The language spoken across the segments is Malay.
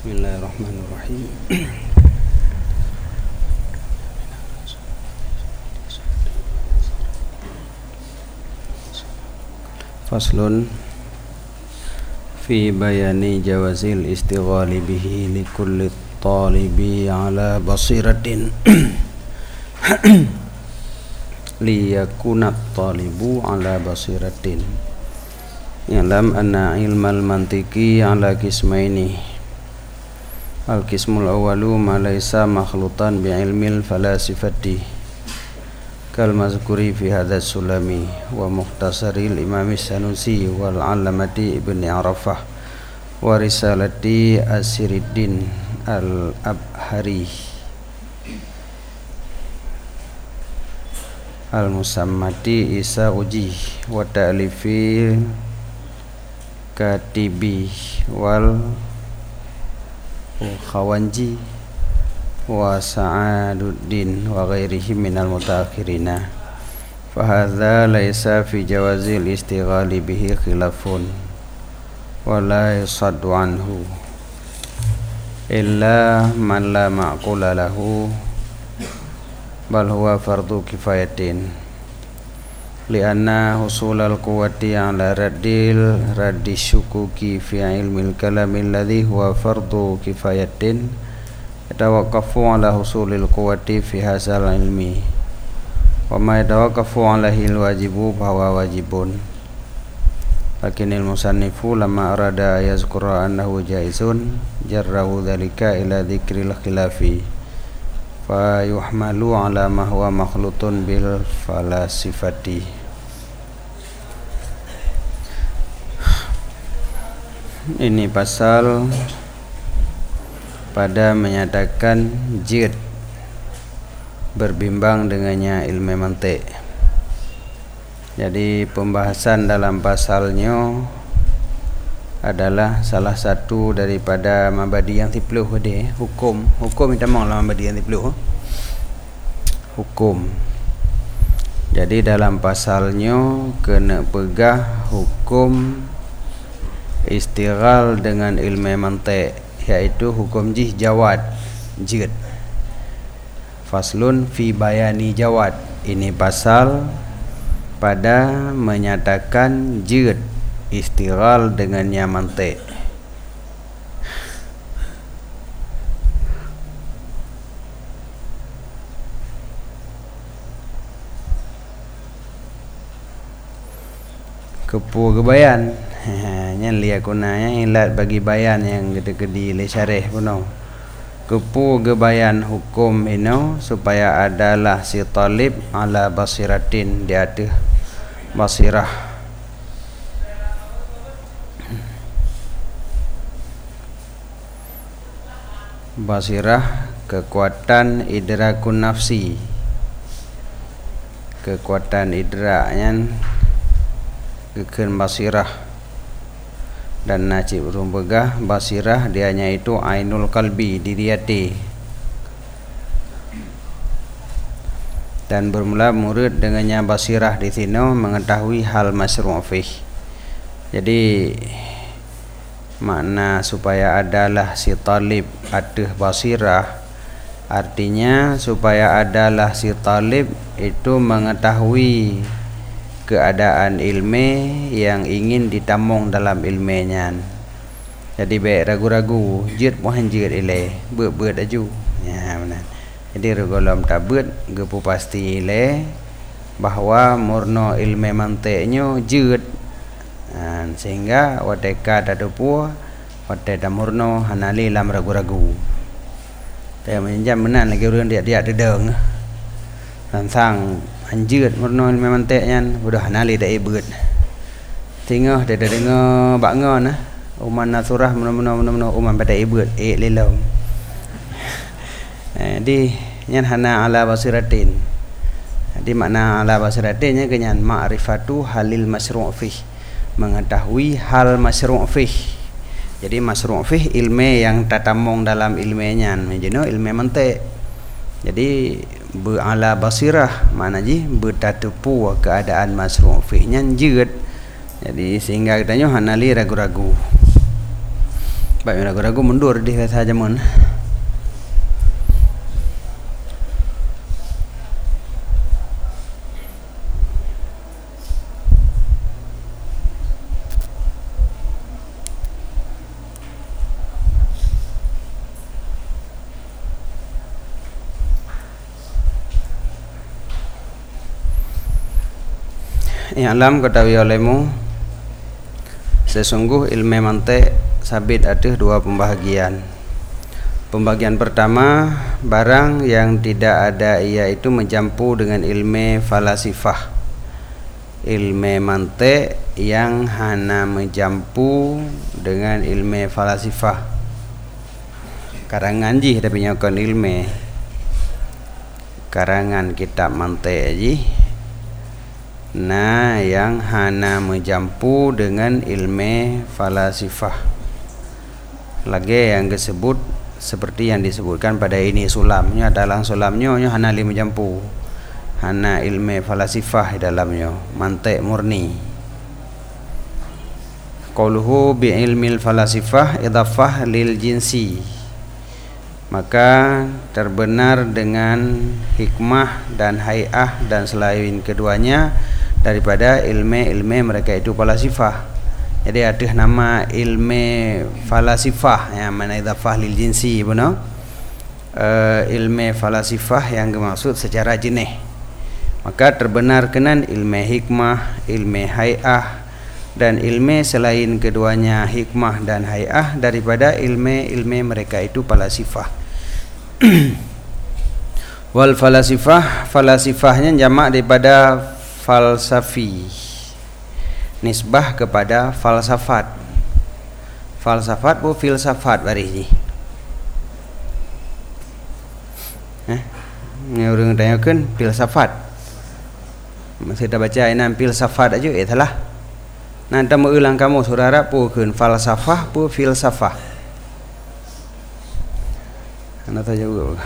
Bismillahirrahmanirrahim. Faslun fi bayani jawazil istighali bihi likulli talibi ala basiratin liyakuna talibu ala basiratin. Ya'lam anna ilmal mantiki ala qismaini. Al-qismul awwalu ma laysa makhlutan bi ilmil falasifati kal mazkuri fi hadha sulami wa mukhtasaril imam Sanusi wal alamati ibn Arafah wa risalati Asiriddin al-Abhari al-musammati Isa Uji wa ta'lifi Katibi wal Khawanji wa Sa'aduddin wa ghairihim minal mutaakhirina. Fahadha laysa fi jawazil istighali bihi khilafun wa la yusaddu anhu illa man la ma'qula lahu bal huwa fardu kifayatin lianna husulal quwwati ala raddi syukuki fi ilmil kalamil ladhi huwa fardu kifayatin yatawaqqafu ala husulil quwwati fi hasal ilmi wa ma yatawaqqafu alaihi alwajibu bahwa wajibun. Lakinil musannifu lamma arada yazkura annahu jaizun jarrahu dhalika ila dhikril khilafi fa yuhmalu ala ma huwa makhlutun bil falasifati. Ini pasal pada menyatakan jid berbimbang dengannya ilmu mantik. Jadi pembahasan dalam pasalnya adalah salah satu daripada mabadi yang 10 dia hukum kita mau lah mabadi yang 10 hukum. Jadi dalam pasalnya kena pegah hukum istighal dengan ilmu mantik, yaitu hukum jawad jid. Faslun fi bayani jawad, ini pasal pada menyatakan jid istighal dengannya mantik. Kepu kebayan nyan lihat kunanya ilat bagi bayan yang gede-gede le syarih puno. Kepu gebayan hukum ini supaya adalah si talib ala basiratin, di atas basirah. Basirah kekuatan idrakun nafsi, kekuatan idraknya keken basirah. Dan najib rumbegah basirah dianya itu ainul qalbi, diri hati. Dan bermula murid dengannya basirah di sini mengetahui hal masyru' fih. Jadi makna supaya adalah si talib aduh basirah, artinya supaya adalah si talib itu mengetahui keadaan ilmu yang ingin ditamung dalam ilmunya. Jadi baik ragu-ragu jid mohon jid ile beut aju ya benar. Jadi regulam tabut gepu pasti ile bahwa murno ilmu mantiknya jid, sehingga wateka tadapu wateda murno hanali lam ragu-ragu. Tapi menjam benar lagi orang dia dedeng tentang anjir murno ilmu mantiknya udah hanali dak ibut. Tengah dia dengar bakngon uman nasurah mena uman pada ibut lilau. Di nyan hana ala basiratin. Di makna ala basiratinnya kenyan ma'rifatu halil masyru' fih, mengetahui hal masyru' fih. Jadi masyru' fih ilmu yang tatamung dalam ilmunya menjeno ilmu mantik. Jadi ala basirah mana ji bertatupu keadaan masyru' fihnya jid. Jadi sehingga katanya hanali ragu-ragu. Baik, ragu-ragu mundur di kata jamun. I'lam ketahui olehmu, sesungguh ilmu mantik sabit ada dua pembahagian. Pembahagian pertama, barang yang tidak ada iaitu mencampur dengan ilmu falasifah. Ilmu mantik yang hanya mencampur dengan ilmu falasifah. Karangan ji tapi nyokon ilmu. Karangan kitab mantik ji. Nah, yang hana mencampur dengan ilmu falasifah. Lagi yang disebut seperti yang disebutkan pada ini sulamnya adalah sulamnya hana li mencampur. Hana ilmu falasifah di dalamnya, mantik murni. Qauluhu bi ilmil falasifah idafah lil jinsi. Maka terbenar dengan hikmah dan hay'ah dan selain keduanya daripada ilmu mereka itu falasifah. Jadi ada nama ilmu falasifah yang mana idafah lil jinsi benar. Ilmu falasifah yang dimaksud secara jenis. Maka terbenar kenan ilmu hikmah, ilmu hay'ah dan ilmu selain keduanya hikmah dan hay'ah daripada ilmu mereka itu falasifah. Wal falasifahnya jamak daripada falsafi, nisbah kepada falsafat. Falsafat bu filsafat baris ni. Ni orang tanyakan filsafat. Masih dah baca enam filsafat aja itulah. Nanti mengulang kamu saudara pu kun falsafah pu filsafah. Anda tahu juga.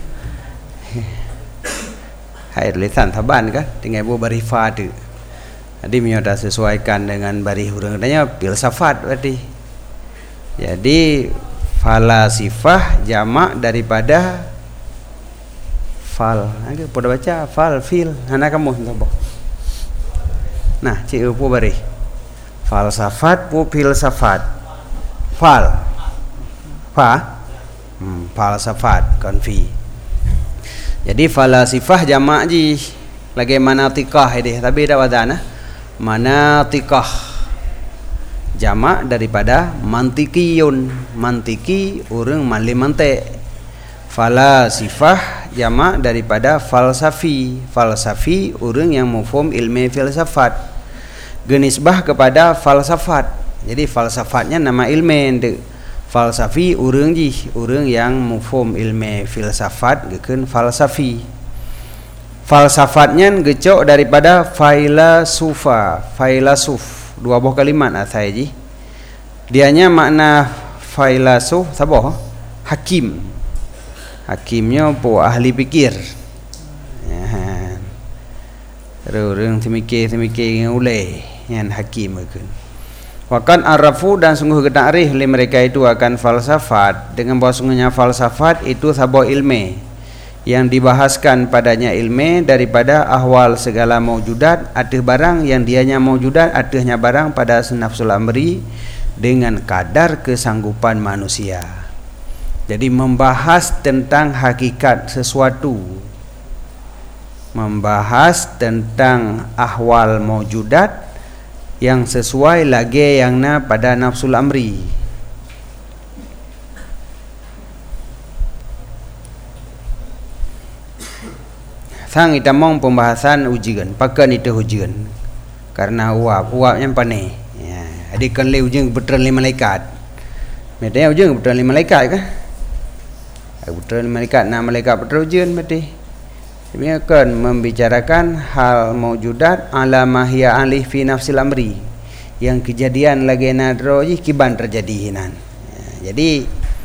Hai tulisan taban kan tinggal bu barifa tu. Jadi menyoda sesuaikan dengan bari huruf katanya filsafat berarti. Jadi falasifah jamak daripada fal. Ada pada baca fal fil. Hana kamu tahu. Nah, cik pu bari. Falsafat pu filsafat. Fal. Falsafat konfi. Jadi falasifah jamak ji lagi manatikah ini tapi dak wadan manatikah jamak daripada mantikiyun. Mantiki orang mali mantik. Falasifah jamak daripada falsafi. Falsafi orang yang mufhum ilmu filsafat genisbah kepada falsafat. Jadi falsafatnya nama ilmu. Falsafi orang yang mufhum ilmu filsafat gekeun falsafi. Falsafatnya gecok daripada failasufa, failasuf. Dua buah kalimat asai ji. Dianya makna failasuf sabah? Hakim. Hakimnya po ahli fikir. Orang semikir ulai yang hakim gekeun. Wakan arafu dan sungguh ketarikh oleh mereka itu akan falsafat dengan bahawa sungguhnya falsafat itu sebuah ilmu yang dibahaskan padanya ilmu daripada ahwal segala maujudat atau barang yang dianya maujudat ataunya barang pada nafsul amri dengan kadar kesanggupan manusia. Jadi membahas tentang hakikat sesuatu, membahas tentang ahwal maujudat yang sesuai lagi yang na pada nafsul amri. Sang kita mau pembahasan ujian, pakan itu ujian. Karena uapnya panai. Ya, adikan le ujian betul lima malaikat. Medaya ujian betul lima malaikat kan? Betul lima malaikat, na malaikat betul ujian berarti. Ini akan membicarakan hal maujudat ala mahya alih fi nafsil amri, yang kejadian lagi nadroji kiban terjadi hinan. Jadi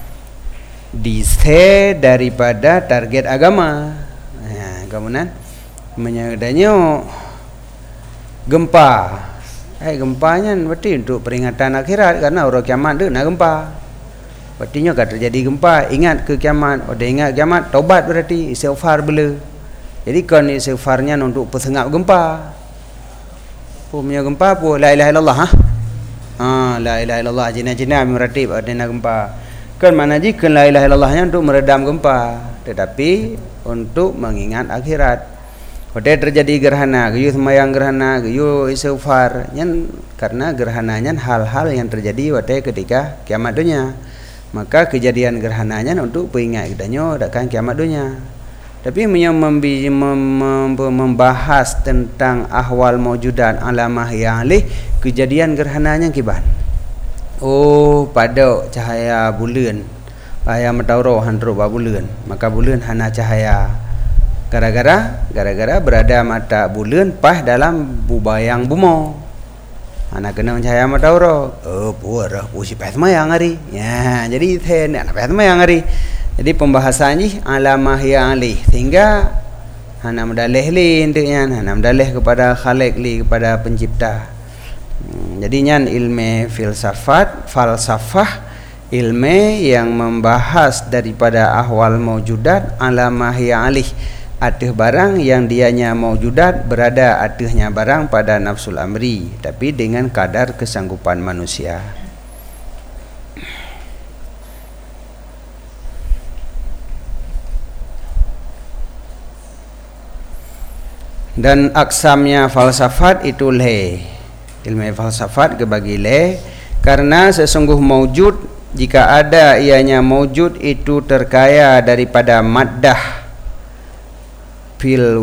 dise daripada target agama. Kemudian menyadanya gempa. Gempanya berarti untuk peringatan akhirat karena orang kiamat tu nak gempa. Artinya kalau terjadi gempa, ingat ke kiamat. Dia ingat kiamat, taubat berarti istighfar bela. Jadi kan istighfarnya untuk persengap gempa. Punya gempa apa? La ilaha illallah. La ilaha illallah. Jina-jina meratib adanya gempa. Kan mana jika la ilaha illallahnya untuk meredam gempa, tetapi untuk mengingat akhirat. Pada terjadi gerhana, geyu semayang gerhana, geyu istighfar, karena gerhananya hal-hal yang terjadi pada ketika kiamat dunia. Maka kejadian gerhananya untuk peringat kitanya akan kiamat dunia. Tapi membahas tentang ahwal maujudan alamah yang alih, kejadian gerhananya kiban. Oh, pada cahaya bulan, cahaya matahari handro bulan, maka bulan hana cahaya. Gara-gara berada mata bulan pas dalam bubayang bumo. Anak kena cahaya matahari. Puara pusi pas mayang hari. Ya, jadi ten anak pas mayang hari. Jadi pembahasan ni alamah yang alih, sehingga hana mendalih li intinya, hana mendalih kepada Khalik li, kepada pencipta. Jadi nyan ilmu falsafah ilmu yang membahas daripada ahwal maujudat alamah yang alih, atih barang yang dianya maujudat berada atihnya barang pada nafsul amri, tapi dengan kadar kesanggupan manusia. Dan aksamnya falsafat itu le, ilmu falsafat kebagi le, karena sesungguh maujud, jika ada ianya maujud itu terkaya daripada maddah fil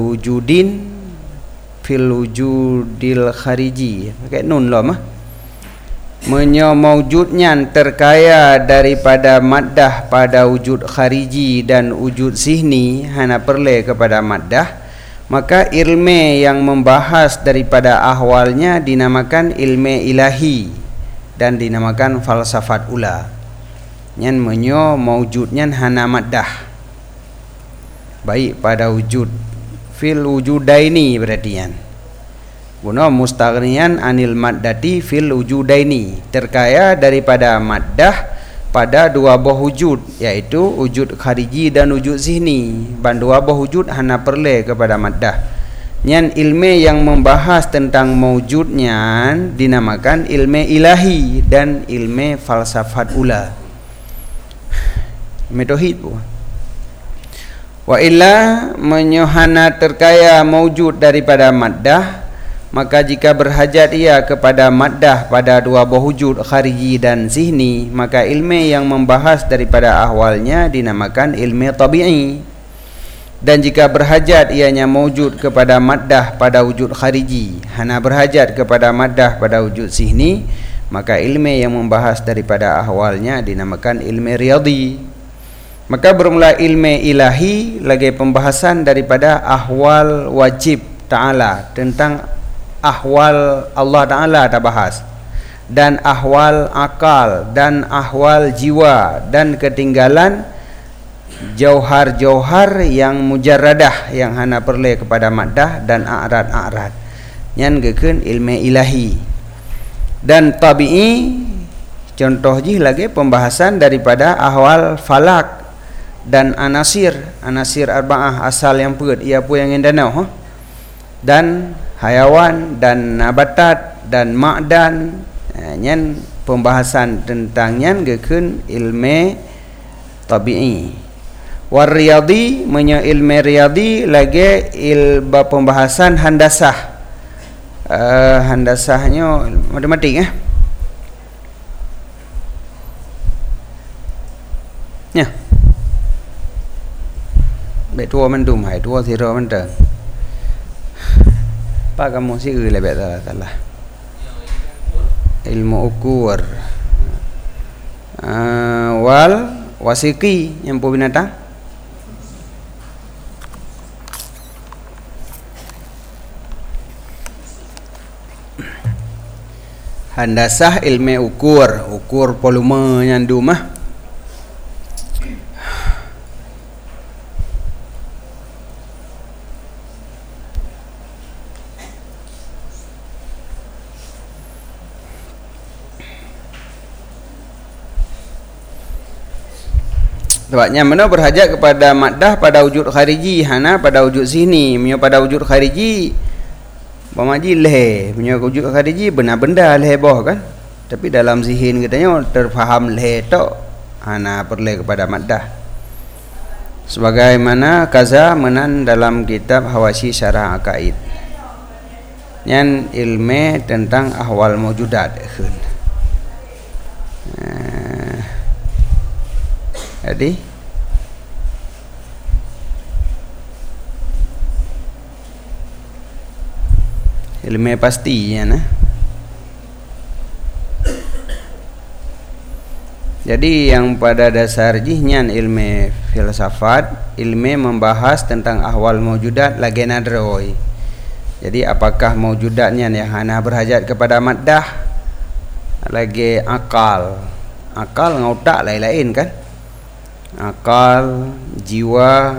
wujudil khariji, pakai nun lah mah. Menyo maujudnya terkaya daripada maddah pada wujud khariji dan wujud sihni, hana perle kepada maddah, maka ilmu yang membahas daripada ahwalnya dinamakan ilmu ilahi dan dinamakan falsafat ula. Nyan menyo maujudnya hana maddah, baik pada wujud fil wujudaini berarti yan. Guna mustaghniyan anil maddati fil wujudaini, terkaya daripada maddah pada dua buah wujud, yaitu wujud khariji dan wujud zihni. Dan dua buah wujud hana perle kepada maddah. Nyan ilmu yang membahas tentang maujudnya dinamakan ilmu ilahi dan ilmu falsafat ula. Metohid pun. Wa illa menyohana terkaya maujud daripada maddah, maka jika berhajat ia kepada maddah pada dua buah wujud khariji dan zihni, maka ilmu yang membahas daripada ahwalnya dinamakan ilmu tabi'i. Dan jika berhajat ianya maujud kepada maddah pada wujud khariji, hana berhajat kepada maddah pada wujud zihni, maka ilmu yang membahas daripada ahwalnya dinamakan ilmu riyadi. Maka bermula ilmu ilahi lagi pembahasan daripada ahwal wajib ta'ala, tentang ahwal Allah Ta'ala tak bahas, dan ahwal akal dan ahwal jiwa, dan ketinggalan jauhar-jauhar yang mujarradah yang hana perle kepada maddah dan a'rad. Nyan gekeun ilmu ilahi. Dan tabi'i contoh jih lagi pembahasan daripada ahwal falak dan anasir arba'ah, asal yang perut ia pun yang endanau, dan hayawan dan nabatat dan ma'dan. Nyan pembahasan tentang nyan gekeun ilmu tabi'i. War riyadi menyo ilmu riyadi lagi pembahasan handasah. Handasahnya matematik ya. Baik tua mendum hai tua sira mentang. Pak kamu sih lebih salah. Ilmu ukur wal wasiki yang pu binatang. Handasah ilmu ukur volume nyandu mah. Sebabnya mana berhajat kepada maddah pada wujud khariji, hana pada wujud sini. Punya pada wujud khariji pemaji leh, punya wujud khariji benda-benda leh boh kan. Tapi dalam zihin katanya terfaham leh tok, hana perlu kepada maddah. Sebagaimana kaza menan dalam kitab Hawasi Syarah Aqaid. Nyan ilmu tentang ahwal maujudat. Jadi ilmu pasti ya nah. Jadi yang pada dasar jihnya ilmu filsafat, ilmu membahas tentang ahwal maujudat lagi nadroi. Jadi apakah maujudatnya yang hana berhajat kepada maddah, lagi akal ngautak lain-lain kan, akal, jiwa,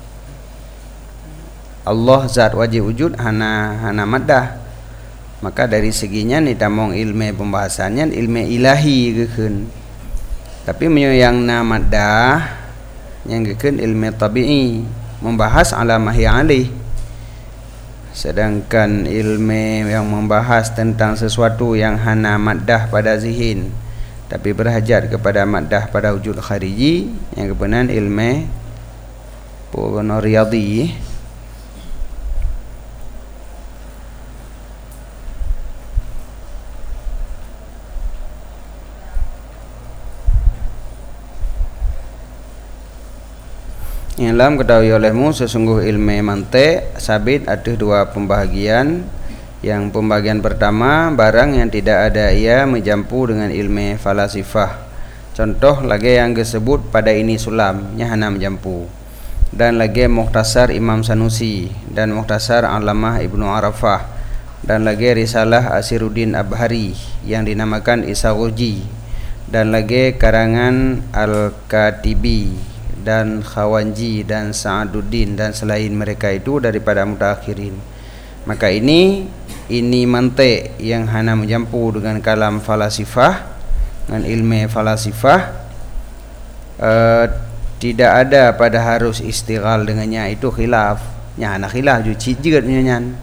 Allah zat wajib wujud hana maddah. Maka dari seginya ni tamong ilmu pembahasannya ilmu ilahi gekeun. Tapi yang maddah yang gekeun ilmu tabi'i membahas ala mahi alih. Sedangkan ilmu yang membahas tentang sesuatu yang hana maddah pada zihin tapi berhajat kepada maddah pada wujud khariji, yang kebenaran ilmu pono riyadhi. Yang dalam ketahui olehmu sesungguh ilmu mantik sabit ada dua pembahagian. Yang pembagian pertama, barang yang tidak ada ia menjampu dengan ilmu falasifah. Contoh lagi yang disebut pada ini sulam hana menjampu. Dan lagi Mukhtasar Imam Sanusi dan Mukhtasar Alamah Ibnu Arafah. Dan lagi Risalah Asiruddin Abhari yang dinamakan Isaruji. Dan lagi karangan Al-Katibi dan Khawanji dan Sa'aduddin dan selain mereka itu daripada mutaakhirin. Maka ini mantik yang hana menjampu dengan kalam falasifah, dengan ilmu falasifah, tidak ada pada harus istighal dengannya, itu khilaf. Nya hana khilaf ju cijet nyanyan.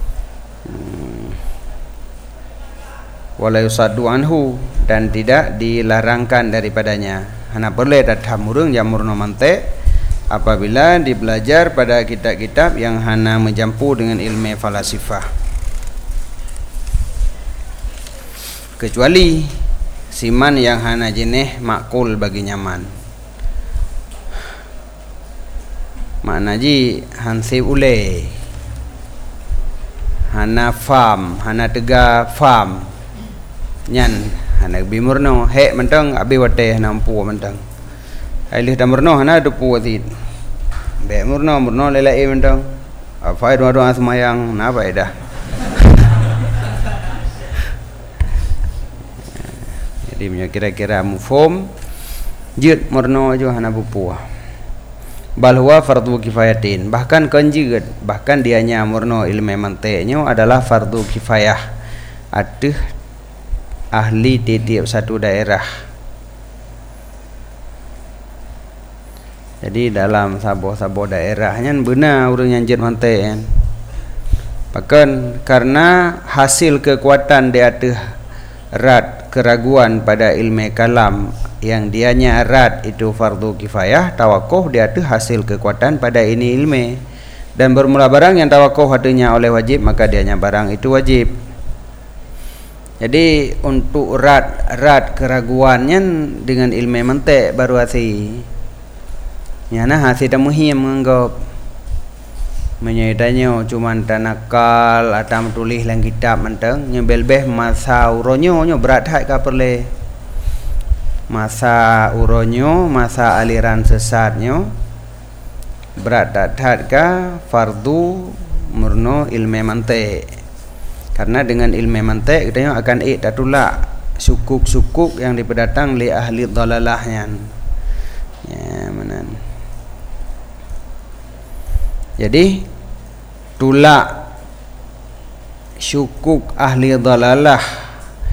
Wala yusaddu anhu, dan tidak dilarangkan daripadanya. Hana boleh datang murung jamurno mantik apabila dibelajar pada kitab-kitab yang hana menjampu dengan ilmu falasifah. Kecuali siman yang hana jenih makul bagi nyaman. Makna ji hansi ule, hana fam, hana tega fam, nyan hana bimurno he mentang abi wate nampu mentang. Ailih damurno hana dupu atit. Be murno lelai mentang. Afaid wadu asmayang na faedah. Jadi punya kira-kira mufhum jid murno aja hana bupu. Bal huwa fardhu kifayatin. Bahkan konjiget, bahkan dianya murno ilmu mantiknya adalah fardhu kifayah. Aduh ahli tiap satu daerah. Jadi dalam sabo-sabo daerahnya benar urang nyanjit mantik kan. Bahkan karena hasil kekuatan di atas rad keraguan pada ilmu kalam yang dianya rad itu fardu kifayah, tawakuh di atas hasil kekuatan pada ini ilmu. Dan bermula barang yang tawakuh adanya oleh wajib, maka dianya barang itu wajib. Jadi untuk rad keraguannya dengan ilmu mantik baru hati. Nyana hati dah muhim menganggap menyaitanya cuman tanakal atau tulis dalam kitab mentang nyebelbeh masa uronyo berat hak ka perle masa uronyo masa aliran sesatnya berat tak ka fardu murno ilmu mantik. Karena dengan ilmu mantik kita akan tatulak sukuk-sukuk yang dipendatang li ahli dalalahnya. Ya manan. Jadi tulak syukuk ahli dalalah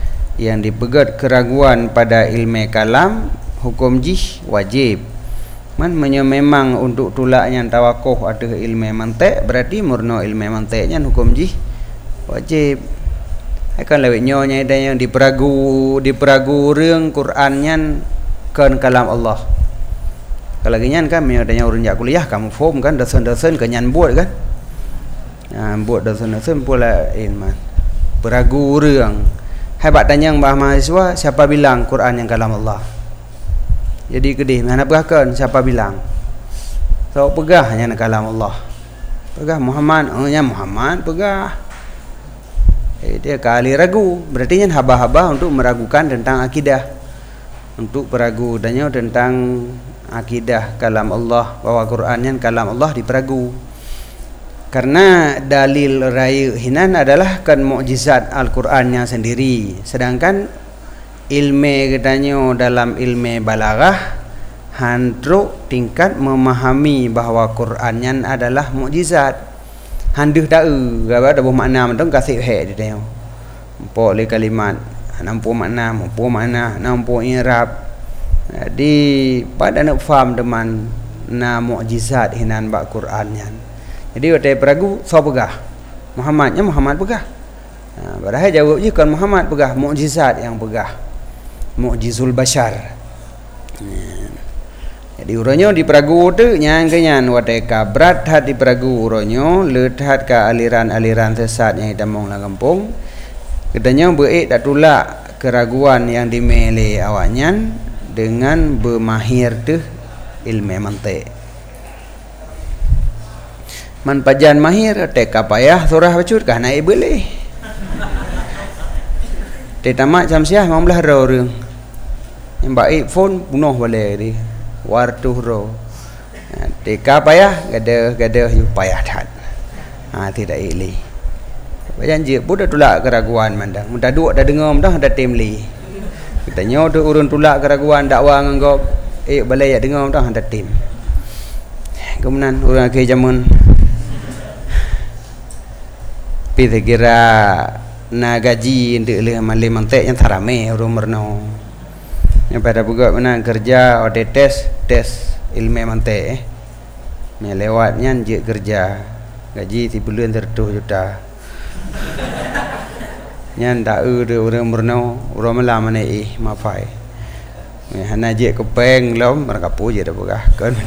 yang dipegat keraguan pada ilmu kalam hukum jih wajib. memang untuk tulaknya tawakuh ada ilmu mantik, berarti murno ilmu mantiknya hukum jih wajib. Akan lewat nyonya ada yang diperagu reung Qurannya kan kalam Allah. Kalau ginyan kan ada yang urun jak kuliah kamu form kan dosen-dosen kenyan buat kan. Buat dosen-dosen pula ilmu. Peragu reung. Hebat tanya mbah mahasiswa, siapa bilang Quran yang kalam Allah? Jadi kedih mana pegahkan siapa bilang? So pegah hanya kalam Allah. Pegah Muhammad, Muhammad pegah. Dia kali ragu, berarti nya haba-haba untuk meragukan tentang akidah. Untuk peragu dannya tentang akidah kalam Allah, bahwa Qurannya kalam Allah diperagu. Karena dalil raya hinan adalah kan mukjizat Al-Qur'annya sendiri. Sedangkan ilmu katanya dalam ilmu balaghah handruk tingkat memahami bahawa Qurannya adalah mukjizat. Handuh tahu apa ada makna mentong kasih he dia. Empok le kalimat, nampu makna, nampu i'rab. Jadi pada nak faham teman na mukjizat hinan ba Qurannya. Jadi ada peragu so pegah. Muhammadnya Muhammad pegah. Padahal jawab je kan Muhammad pegah, mukjizat yang pegah. Mukjizul bashar. Jadi uronyo di peragu tu nyang kenyan wateka berat hat di peragu uronyo lehat ke aliran-aliran sesat yang hitamong la kampung. Kedanya beik tak tulak keraguan yang dimiliki awaknya dengan bermahir tu ilmu mantik. Man pajan mahir teka payah surah bacut kah naik boleh. Tamat jam siah mau belah reung. Yang baik phone bunuh boleh di. Wartuh ro. Teka payah gada you payah tat. Tidak ili. Janji budak tulak keraguan mandang. Mudah duk dah dengar dah ada tim li. Katanya tu urun tulak keraguan dakwah nganggo balai ya dengar dah ada tim. Kemudian orang ke zaman pi kira na gaji ndek le male mantek yang tarame urun merno. Yang pada buka mana kerja ada tes ilmu mantek ni lewatnya je kerja gaji 3 bulan 100 juta nyan tak de orang berno orang malam mana mafai hana je kepeng lom mereka puji dah buka kan.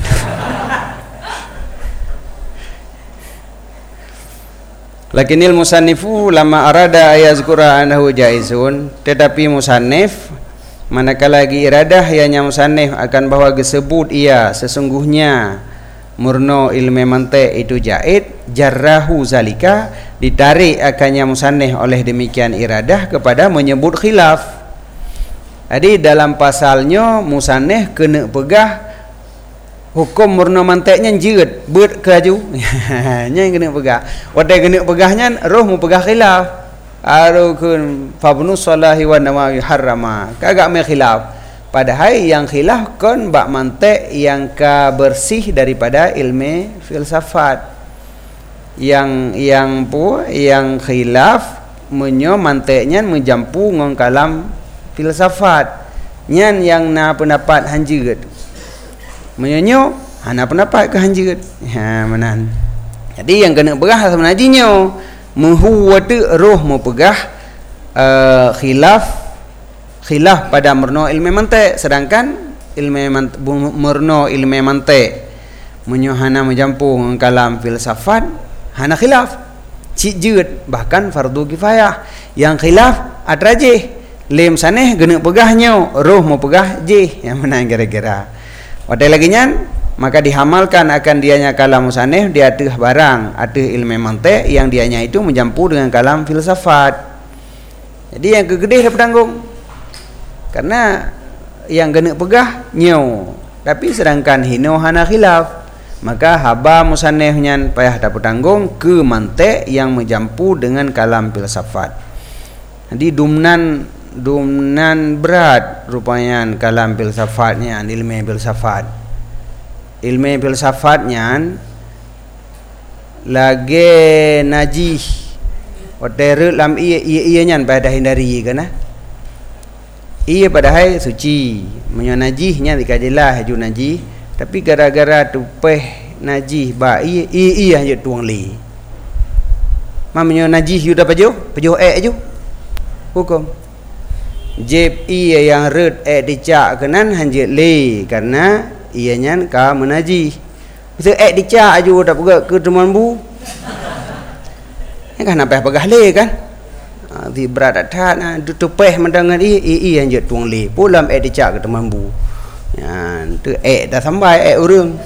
Lakinil musannifu lama arada ayazkura annahu jaizun, tetapi musannif manakala lagi iradah ianya musannif akan bahawa disebut ia sesungguhnya murno ilmu mantik itu jaiz, jarrahu zalika ditarik akannya musannif oleh demikian iradah kepada menyebut khilaf. Jadi dalam pasalnya musannif kena pegah hukum murno mantiknya jeut beut kelaju. Nya kena pegah. Wadai kena pegahnya roh mu pegah khilaf. Arukun fabnu salahi wa nawawi harrama kagak me khilaf. Padahal yang khilaf kon bak mantik yang ka bersih daripada ilmu filsafat. Yang khilaf menyo mantiknya menjampu ngong kalam filsafat. Nyan yang na pendapat hanjeut. Menyonyo hana pendapat ke hanjeut. Menan. Jadi yang kena berah sebenarnya menghuwatu roh mau pegah khilaf pada murno ilmu mantik, sedangkan murno ilmu mantik menyohana menjampu kalam filsafat hana khilaf cik jeut bahkan fardu kifayah. Yang khilaf atrajih lem saneh gena pegahnya roh mau pegah jih yang mana kira-kira wadai lagi nyan maka dihamalkan akan dianya kalam musannif di atas barang atas ilmu mantik yang dianya itu menjampu dengan kalam filsafat. Jadi yang kegedih dapat tanggung karena yang kena pegah nyo tapi sedangkan hino hana khilaf maka haba musannifnya payah dapat tanggung ke mantik yang menjampu dengan kalam filsafat. Jadi dumnan berat rupanya kalam filsafatnya ilmu filsafat. Ilmu filsafatnya lagi najih Hotel lam ia nyan pada hindari kana. Ia padahal suci, menyo najihnya dikajilah haju najih Tapi gara-gara tupeh najis ba iya je tuang li. Mamnyo najis yu dah pajuh ju. Hukum. Jeb iya yang red dicak kenan hanjit li karena ianya ka menajis. Bisa dicak aju tak pegak ke teman bu. Kan nampak pegah le kan. Di berat tat tupeh mendangan iya hanjit tuang li. Pulam dicak ke teman bu. Ya, tu dah sampai urang.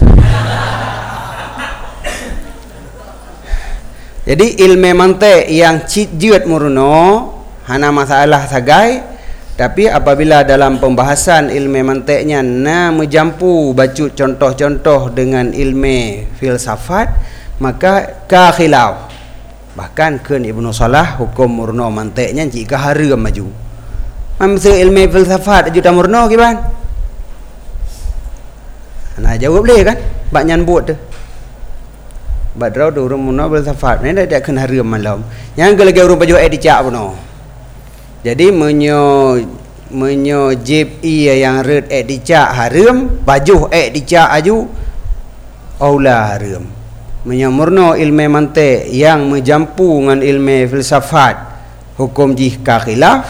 Jadi ilmu mantik yang jiut murno hana masalah sagai, tapi apabila dalam pembahasan ilmu mantiknya menjampu bacut contoh-contoh dengan ilmu filsafat, maka ka khilaf. Bahkan kun Ibnu Salah hukum murno mantiknya jika haram maju. Mamse ilmu filsafat juta murno kiban. Nah jawab boleh kan? Bak nyambut tu. Badrau tu urang murno filsafat. Ni dah kena haram malam. Yang gelagi urang baju dicak puno. Jadi menyo jib ia yang red dicak haram, baju dicak aju aula haram. Menyo murno ilmu mantik yang menjampu dengan ilmu filsafat hukum jika khilaf.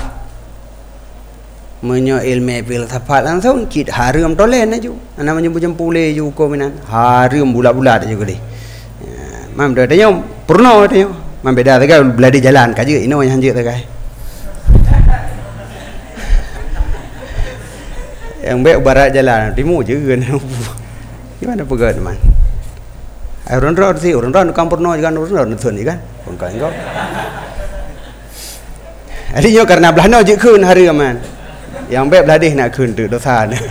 Menyo ilmu filsafat langsung kit haram tolen aju. Ana menjampu le ju hukum minan. Haram bulat-bulat aju gede. Mam dah tanya purno tanya. Mam beda tagai beladi jalan kaje ino yang hanjit tagai. Yang baik barat jalan timur je kan. Gimana pegat man? Orang-orang sih, orang-orang kampur no kan orang-orang tuan kan. Pun kau engkau. Adinyo karena belah no je kun hari man. Yang baik beladih nak kun tu dosa ni.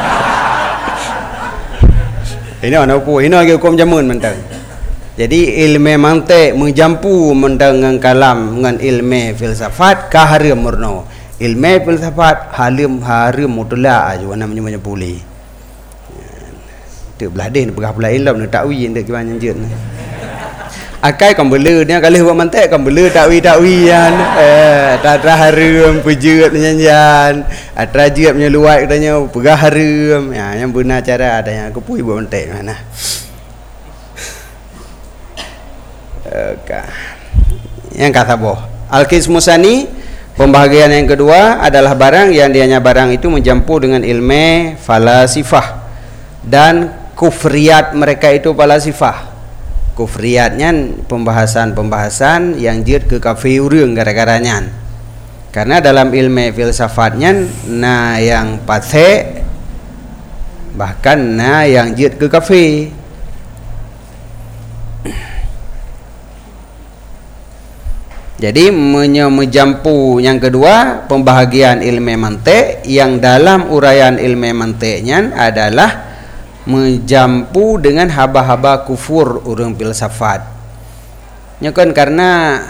Ini ana apa? Ini lagi hukum jamun mentang. Jadi ilmu mantik menjampu mendengang kalam dengan ilmu filsafat haram murno. Ilmu filsafat haram mutlak aja namanya boleh. Tu belah dia pegah pula ilmu ni takwi ndak kiban janjut ni. Akai kan bela dia kalau buat mantik kan bela takwi yan. Tatra haram pejut nyanyian. Atra jiat menyeluat katanya pegah haram. Ya yang benar cara ada yang aku pui buat mantik mana. Yang kata boh al-qismu tsani, pembahagian yang kedua adalah barang yang dianya barang itu menjampu dengan ilmu falasifah dan kufriyat mereka itu falasifah. Kufriyatnya pembahasan yang jiut ke kafir urang gara-garanya. Karena dalam ilmu filsafatnya yang pathe bahkan yang jiut ke kafir. Jadi menjampu yang kedua pembahagian ilmu mantik yang dalam uraian ilmu mantiknya adalah menjampu dengan haba-haba kufur urang filsafat. Nyakan karena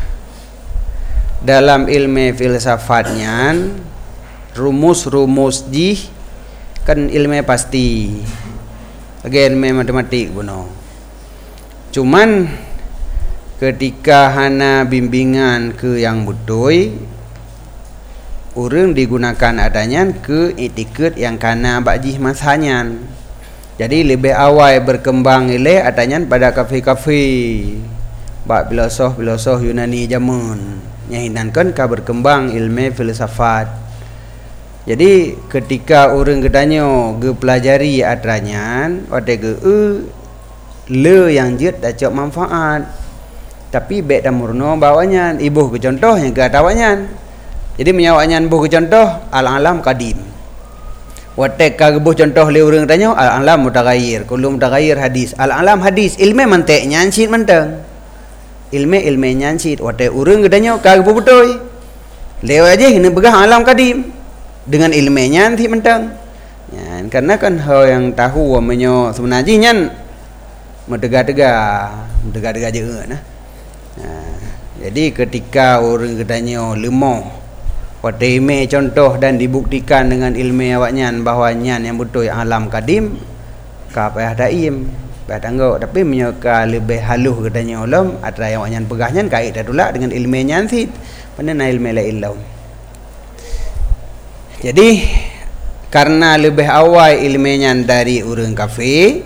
dalam ilmu filsafatnya rumus-rumus kan ilmu pasti. Lagi ilmu matematik buno. Cuman ketika hana bimbingan ke yang betul, orang digunakan adanya ke etiket yang kana bajih masanya. Jadi lebih awal berkembang ile adanya pada kafe-kafe bak filosof Yunani zaman nyahinankan ka berkembang ilmu filsafat. Jadi ketika orang gedanyo ge pelajari adanya ode ge le yang jet dah cok manfaat. Tapi baik dan murno bawanya ibuh ke contoh yang ke atawanya. Jadi menyawanya ibuh ke contoh al-alam qadim. Watek ka gebuh contoh le urang tanya al-alam mutaghayyir, kullu mutaghayyir hadis. Al-alam hadis ilmu mantik nyansit mentang. Ilmu nyansit watek urang tanya ka gebuh betul. Leo aja ini begah alam qadim dengan ilmunya nanti mentang. Ya, karena kan hal yang tahu menyo sebenarnya merdega-dega je nah. Jadi ketika orang katanya lemah pada ilmu contoh dan dibuktikan dengan ilmu awaknya bahawa yang betul alam kadim ka payah daim payah tangguk tapi menyaka lebih halus katanya ulam atra yang awaknya pegahnya kait datulak dengan ilmu nyansit pandai ilmu la ilmu. Jadi karena lebih awal ilmunya dari orang kafir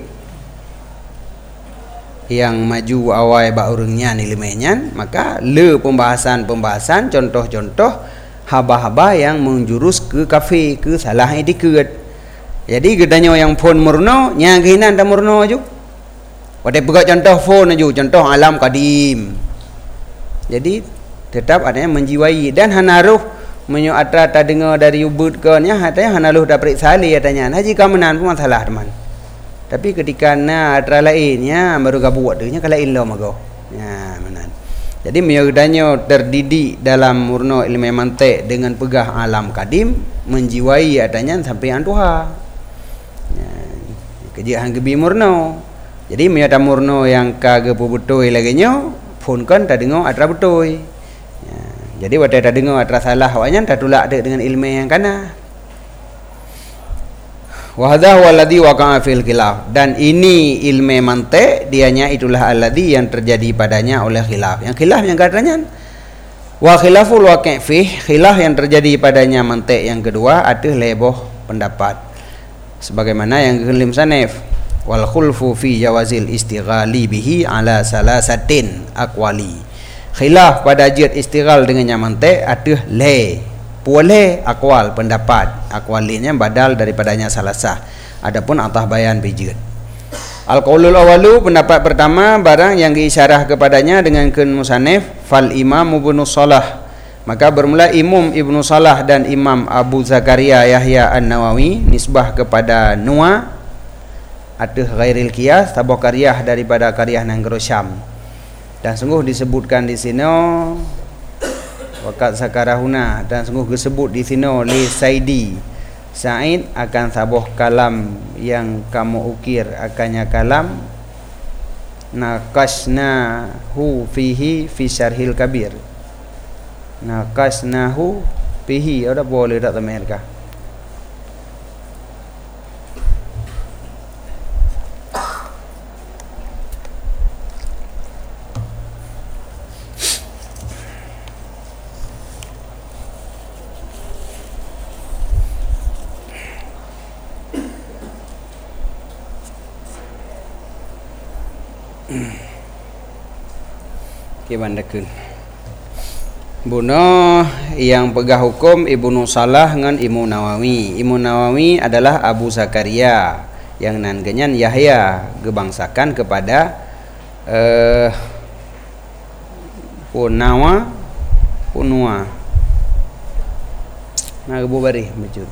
yang maju awal ba orangnya ilmunya, maka pembahasan contoh-contoh haba-haba yang menjurus ke kafir, ke salah etikad. Jadi gedanya yang phone murno nya kehinan tak murno aju. Wadai pegat contoh phone aju, contoh alam kadim. Jadi tetap adanya menjiwai dan hanaruh menyo atra ta dengar dari ubud ke nya hatanya hanaluh dah periksa li katanya. Haji kamenan pun masalah teman. Tapi ketika na atra lainnya baru gabuat denya kala ilmu mago. Ya menan. Jadi menyo terdidik dalam murno ilmu mantik dengan pegah alam kadim menjiwai adanya sampai antuha. Kejian gebi murno. Jadi menyata murno yang kage pubutoi lagi nyo phone kan tak dengar atra butoi. Jadi wadah tak dengar atra salah awaknya tak tulak dengan ilmu yang kana. Wa hadha huwa alladhi waqa'a fil khilaf, dan ini ilmu mantik dianya itulah alladhi yang terjadi padanya oleh khilaf. Yang khilaf yang katanya wa khilaful waqi' fi, khilaf yang terjadi padanya mantik yang kedua ada leboh pendapat. Sebagaimana yang kelim sanef wal khulfu fi jawazil istighali bihi ala salasatin aqwali. Khilaf pada jid istighal dengan mantik ada boleh akwal pendapat. Akwalinya badal daripadanya salasah. Adapun atah bayan bijid. Al-qaulul awalu, pendapat pertama barang yang diisyarah kepadanya dengan kun musannif fal imam ibnu Salah. Maka bermula Imam Ibnu Salah dan Imam Abu Zakaria Yahya An-Nawawi nisbah kepada Nuwa atau ghairil qiyas, tabah karyah daripada karyah Nanggro Syam. Dan sungguh disebutkan di sini wakat sakarahuna, dan sungguh disebut di sini li Saidi Said akan sabah kalam yang kamu ukir akannya kalam nakasnahu fihi fi syarhil kabir. Nakasnahu fihi, ada boleh tak temerkah? Kibandakeun Buno yang pegah hukum Ibnu Salah dengan Imam Nawawi. Imam Nawawi adalah Abu Zakaria yang nangenyan Yahya gebangsakan kepada Punua nah gebubari bejut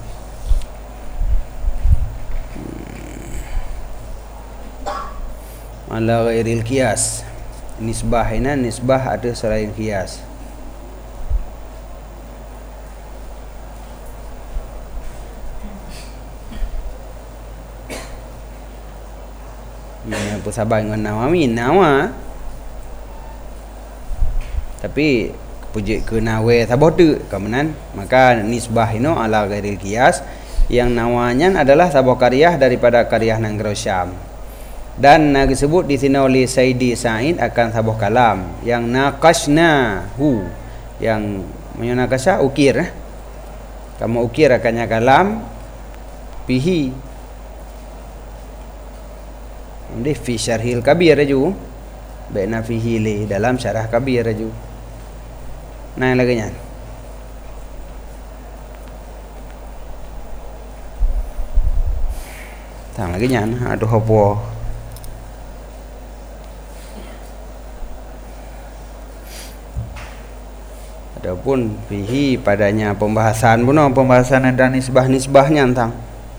ala ghairil qiyas. Nisbah ada selain qiyas. Apa sabar dengan Nawawi Nawa, tapi puji ke nawe sabar tu kemenan, maka nisbah ino ala ghairil qiyas. Yang nawanya adalah sabar karyah daripada karyah Nanggro Syam. Dan disebut di sini oleh Saidi Said akan sabar kalam yang nakasnahu, yang menakasha ukir kamu ukir akannya kalam pihi di fi syarhil kabir aju baina fihi li dalam syarah kabir aju. Nah lagi nya tang lagi nya aduh apa adapun fihi padanya pembahasan puno pembahasan dan nisbahnya tentang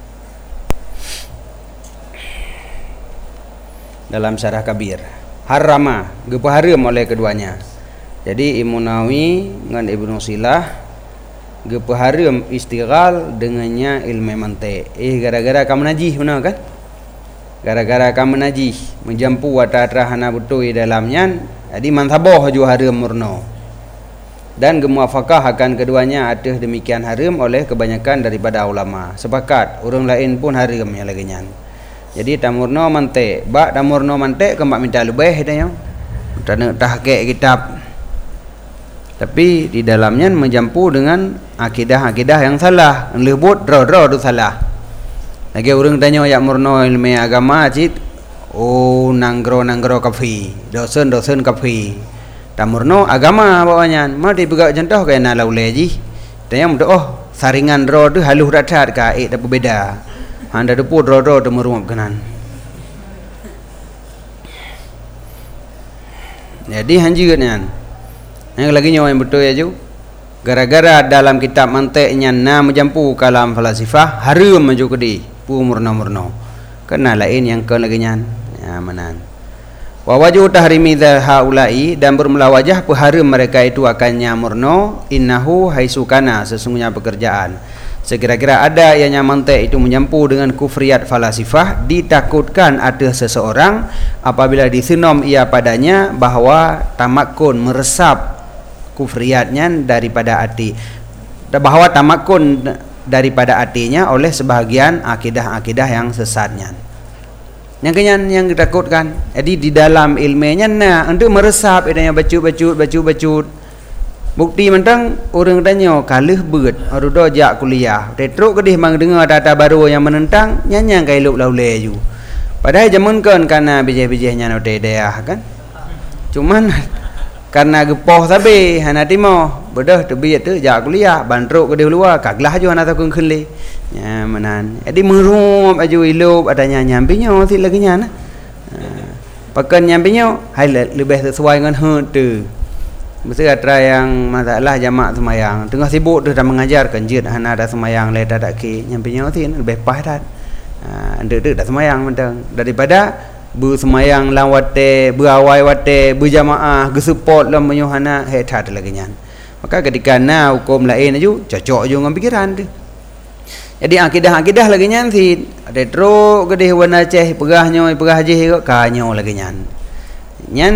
dalam syarah kabir harama gepahareum oleh keduanya. Jadi Imam Nawawi dengan Ibnu Silah gepahareum istighal dengannya ilmu mantik. Gara-gara kamu najih benar kan? Gara-gara kamu najih menjampu wata-atrahana butui dalamnya, jadi mantaboh ju hareum murno. Dan gemuafakah akan keduanya ada demikian hareum oleh kebanyakan daripada ulama. Sepakat orang lain pun hareum yang lagi nyan. Jadi tamurno mantik, bak tamurno mantik kemak minta lebih dah yang. Tak nak tahqiq kitab Tapi di dalamnya menjampu dengan akidah-akidah yang salah. Lebut draw tu salah. Lagi orang tanya yak murno ilmu agama cit, oh nanggro kafi, dosen kafi. Tak murno agama bawanya. Mau dibuka contoh kayak na laule ji. Tanya mudah oh saringan draw tu haluh ratat ka tak berbeza. Anda depu draw tu merumap kanan. Jadi hanjirnya yang lagi nyawa yang betul ya ju. Gara-gara dalam kitab mantiknya na menjampu kalam falasifah harum maju kedi pu murno. Kena lain yang ke lagi nyan. Ya manan. Wa waju tahrimi haulai dan bermula wajah harum mereka itu akannya murno innahu haisukana sesungguhnya pekerjaan. Sekira-kira ada yang mantik itu menyampu dengan kufriyat falasifah, ditakutkan ada seseorang apabila disenom ia padanya bahawa tamakun meresap kufriyatnya daripada hati, bahawa tamakun daripada hatinya oleh sebahagian akidah-akidah yang sesatnya. Yang kenyan yang ditakutkan. Jadi di dalam ilmunya untuk meresap adanya bacut. Bukti mentang orang tanya kalah beut arudo jak kuliah. Tetruk kedih mang dengar data baru yang menentang nyanyang kai luk laule ju. Padahal zaman kan karena bijih-bijihnya no deah kan. Cuman karena gepoh sabe hana timo bedah tebiat tu jak kuliah bantruk kedih luar kaglah ju hana takun khli. Ya menan. Jadi merup aju ilup adanya nyampinyo si lagi nya nah. Pakan nyampinyo hai lebih sesuai dengan tu. Mesti ada yang masalah jamaah semayang tengah sibuk tu dah mengajar kanjit hana ada semayang le dak ki nyampinya ti lebih pah dah. Ndek dak semayang mentang daripada bu semayang lawate berawai wate berjamaah gesuport lam menyuhana hetat lagi nyan. Maka ketika na hukum lain aju cocok jo ngam pikiran tu. Jadi akidah lagi nyan si ada truk gedeh warna ceh perah je kanyo lagi nyan. Nyan